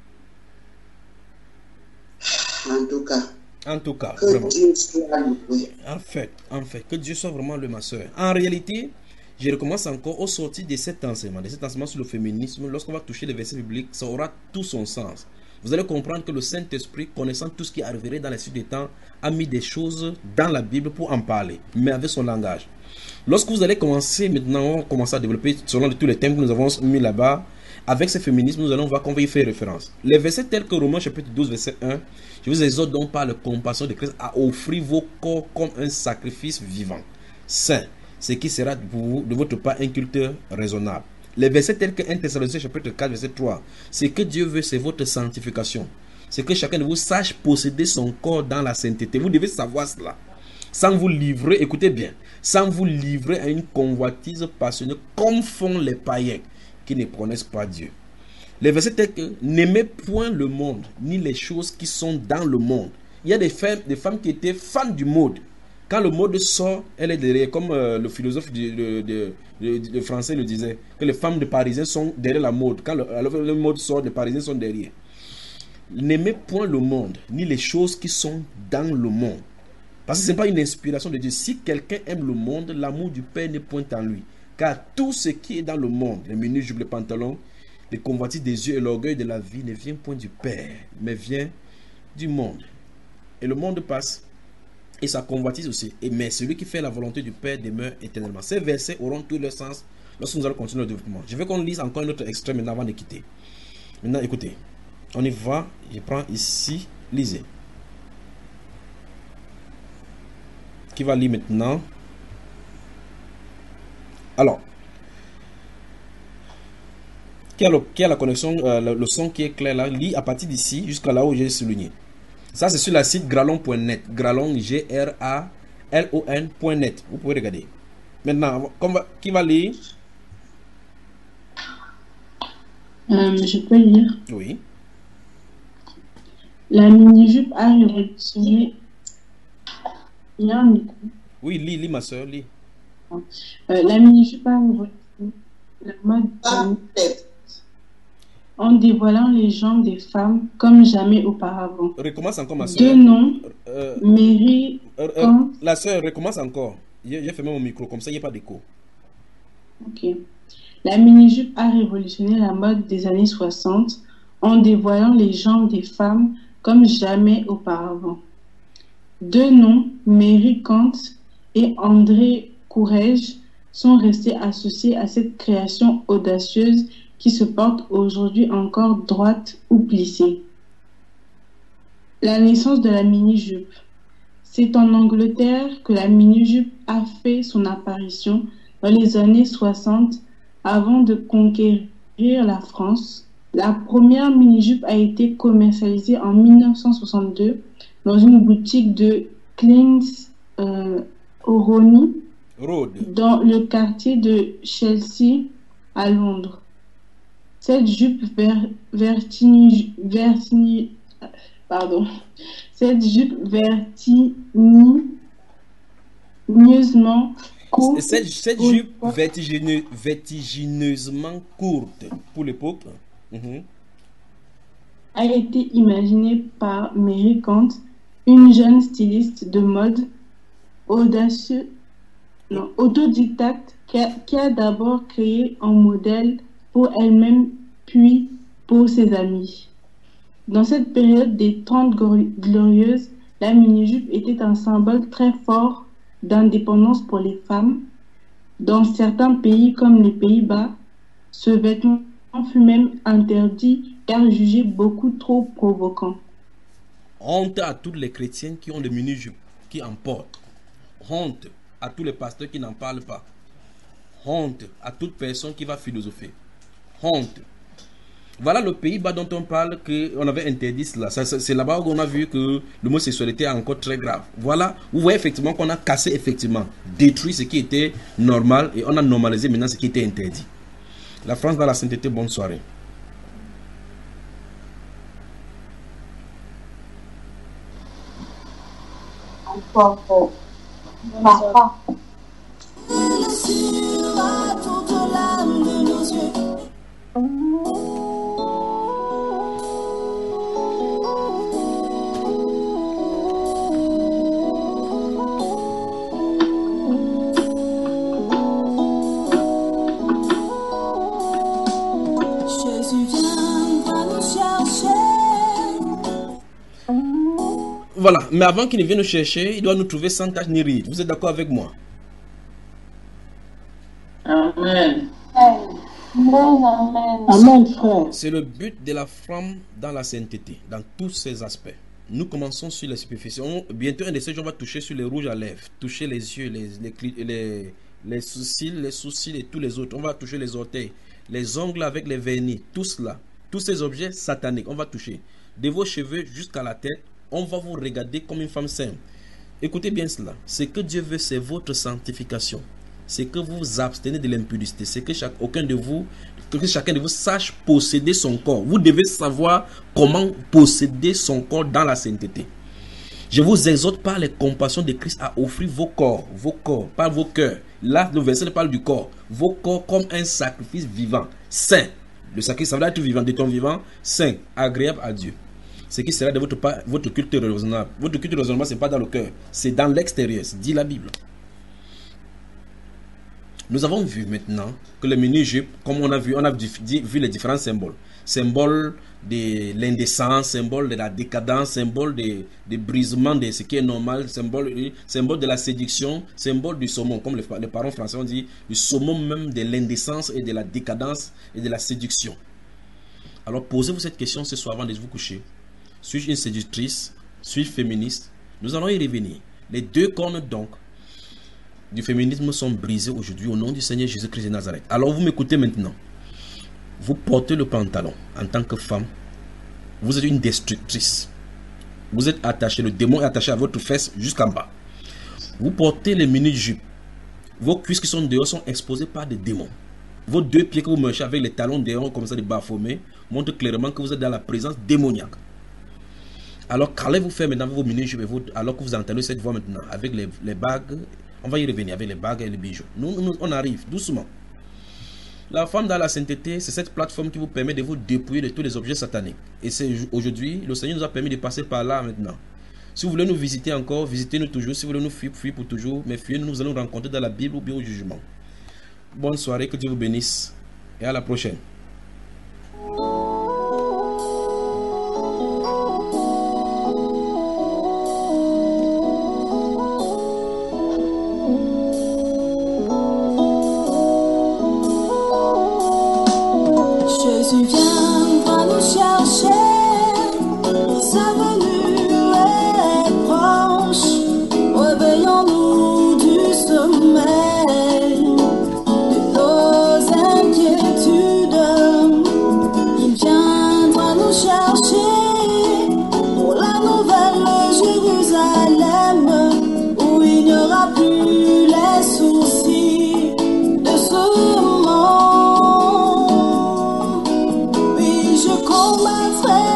En tout cas, que vraiment. Dieu soit loué. En fait, que Dieu soit vraiment le ma soeur. En réalité, je recommence encore au sortir de cet enseignement sur le féminisme. Lorsqu'on va toucher les versets bibliques, ça aura tout son sens. Vous allez comprendre que le Saint-Esprit, connaissant tout ce qui arriverait dans la suite des temps, a mis des choses dans la Bible pour en parler, mais avec son langage. Lorsque vous allez commencer, maintenant, on va commencer à développer selon tous les thèmes que nous avons mis là-bas. Avec ce féminisme, nous allons voir qu'on va y faire référence. Les versets tels que Romains chapitre 12, verset 1, je vous exhorte donc par la compassion de Christ à offrir vos corps comme un sacrifice vivant, saint, ce qui sera pour vous, de votre part un culte raisonnable. Les versets tels que 1 Thessaloniciens chapitre 4, verset 3, ce que Dieu veut, c'est votre sanctification. C'est que chacun de vous sache posséder son corps dans la sainteté. Vous devez savoir cela. Sans vous livrer, écoutez bien, sans vous livrer à une convoitise passionnée comme font les païens qui ne connaissent pas Dieu. Les versets tels que n'aimez point le monde, ni les choses qui sont dans le monde. Il y a des femmes qui étaient fans du mode. Quand le mode sort, elle est derrière, comme le philosophe de français le disait, que les femmes de Parisiens sont derrière la mode. Quand le mode sort, les Parisiens sont derrière. N'aimez point le monde, ni les choses qui sont dans le monde. Parce que ce n'est pas une inspiration de Dieu. Si quelqu'un aime le monde, l'amour du Père n'est point en lui. Car tout ce qui est dans le monde, les minujupes, les pantalons, les convoitises des yeux et l'orgueil de la vie ne vient point du Père, mais vient du monde. Et le monde passe, et sa convoitise aussi. Mais celui qui fait la volonté du Père demeure éternellement. Ces versets auront tout leur sens lorsque nous allons continuer le développement. Je veux qu'on lise encore un autre extrait maintenant avant de quitter. Maintenant, écoutez. On y va. Je prends ici. Lisez. Qui va lire maintenant? Alors. Qui a la connexion, le son qui est clair là, lit à partir d'ici jusqu'à là où j'ai souligné. Ça, c'est sur la site gralon.net. Gralon, Gralon.net. Vous pouvez regarder. Maintenant, qui va lire? Je peux lire. Oui. La mini-jupe a révolutionné. Il y a un micro. Oui, lis, ma soeur, lis. La mini-jupe a révolutionné la mode en dévoilant les jambes des femmes comme jamais auparavant. Recommence encore, ma soeur. Deux noms, Mary. La soeur, recommence encore. J'ai fermé mon micro, comme ça il n'y a pas d'écho. Ok. La mini-jupe a révolutionné la mode des années 60 en dévoilant les jambes des femmes comme jamais auparavant. Deux noms, Mary Kant et André Courrèges, sont restés associés à cette création audacieuse qui se porte aujourd'hui encore droite ou plissée. La naissance de la mini-jupe. C'est en Angleterre que la mini-jupe a fait son apparition dans les années 60 avant de conquérir la France. La première mini-jupe a été commercialisée en 1962 dans une boutique de Queen's Road dans le quartier de Chelsea à Londres. Cette jupe vertigineusement courte. Cette jupe vertigineusement courte pour l'époque a été imaginée par Mary Kant, une jeune styliste de mode autodidacte qui a d'abord créé un modèle pour elle-même puis pour ses amis. Dans cette période des 30 glorieuses, la mini-jupe était un symbole très fort d'indépendance pour les femmes. Dans certains pays comme les Pays-Bas, ce vêtement fut même interdit car jugé beaucoup trop provoquant. Honte à tous les chrétiens qui ont des mini-jupes, qui en portent. Honte à tous les pasteurs qui n'en parlent pas. Honte à toute personne qui va philosopher. Honte. Voilà le Pays-Bas dont on parle, qu'on avait interdit cela. C'est là-bas où on a vu que l'homosexualité est encore très grave. Voilà, vous voyez effectivement qu'on a cassé, effectivement, détruit ce qui était normal et on a normalisé maintenant ce qui était interdit. La France dans la sainteté, bonne soirée. Voilà, mais avant qu'il ne vienne nous chercher, il doit nous trouver sans tache ni ride. Vous êtes d'accord avec moi? Amen. Amen, frère. C'est le but de la femme dans la sainteté, dans tous ses aspects. Nous commençons sur les superficies. Bientôt, un de ces jours, on va toucher sur les rouges à lèvres, toucher les yeux, les sourcils et tous les autres. On va toucher les orteils, les ongles avec les vernis, tout cela. Tous ces objets sataniques, on va toucher. De vos cheveux jusqu'à la tête, on va vous regarder comme une femme sainte. Écoutez bien cela. Ce que Dieu veut, c'est votre sanctification. C'est que vous vous abstenez de l'impudicité. C'est que chacun de vous sache posséder son corps. Vous devez savoir comment posséder son corps dans la sainteté. Je vous exhorte par les compassions de Christ à offrir vos corps, pas vos cœurs. Là, le verset parle du corps. Vos corps comme un sacrifice vivant, saint. Le sacrifice, ça veut dire être vivant, de ton vivant, saint, agréable à Dieu. Ce qui sera de votre culte raisonnable. Votre culte raisonnable, ce n'est pas dans le cœur, c'est dans l'extérieur, dit la Bible. Nous avons vu maintenant que le mini-jupe, comme on a vu les différents symboles. Symbole de l'indécence, symbole de la décadence, symbole de brisement de ce qui est normal, symbole de la séduction, symbole du summum, comme les parents français ont dit, du summum même de l'indécence et de la décadence et de la séduction. Alors posez-vous cette question ce soir avant de vous coucher. Suis-je une séductrice? Suis-je féministe? Nous allons y revenir. Les deux cornes donc du féminisme sont brisés aujourd'hui au nom du Seigneur Jésus-Christ de Nazareth. Alors vous m'écoutez maintenant. Vous portez le pantalon en tant que femme. Vous êtes une destructrice. Vous êtes attaché, le démon est attaché à votre fesse jusqu'en bas. Vous portez les mini-jupes. Vos cuisses qui sont dehors sont exposées par des démons. Vos deux pieds que vous marchez avec les talons dehors comme ça de bas-formés montrent clairement que vous êtes dans la présence démoniaque. Alors qu'allez-vous faire maintenant vos mini-jupes alors que vous entendez cette voix maintenant avec les bagues? On va y revenir avec les bagues et les bijoux. Nous, on arrive doucement. La femme dans la sainteté, c'est cette plateforme qui vous permet de vous dépouiller de tous les objets sataniques. Et c'est aujourd'hui, le Seigneur nous a permis de passer par là maintenant. Si vous voulez nous visiter encore, visitez-nous toujours. Si vous voulez nous fuir, fuyez pour toujours. Mais fuyez, nous allons rencontrer dans la Bible ou bien au jugement. Bonne soirée, que Dieu vous bénisse. Et à la prochaine. Jésus viendra nous chercher, sa venue est proche. Réveillons-nous du sommeil de nos inquiétudes. Il viendra nous chercher pour la nouvelle Jérusalem, où il n'y aura plus les soucis de ce monde. Je combattrai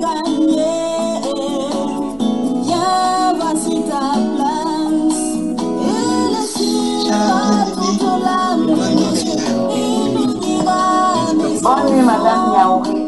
gagner. Viens, voici ta place. Il est sur toute l'âme. Il nous dira, Bonne nuit, Madame Yaouri.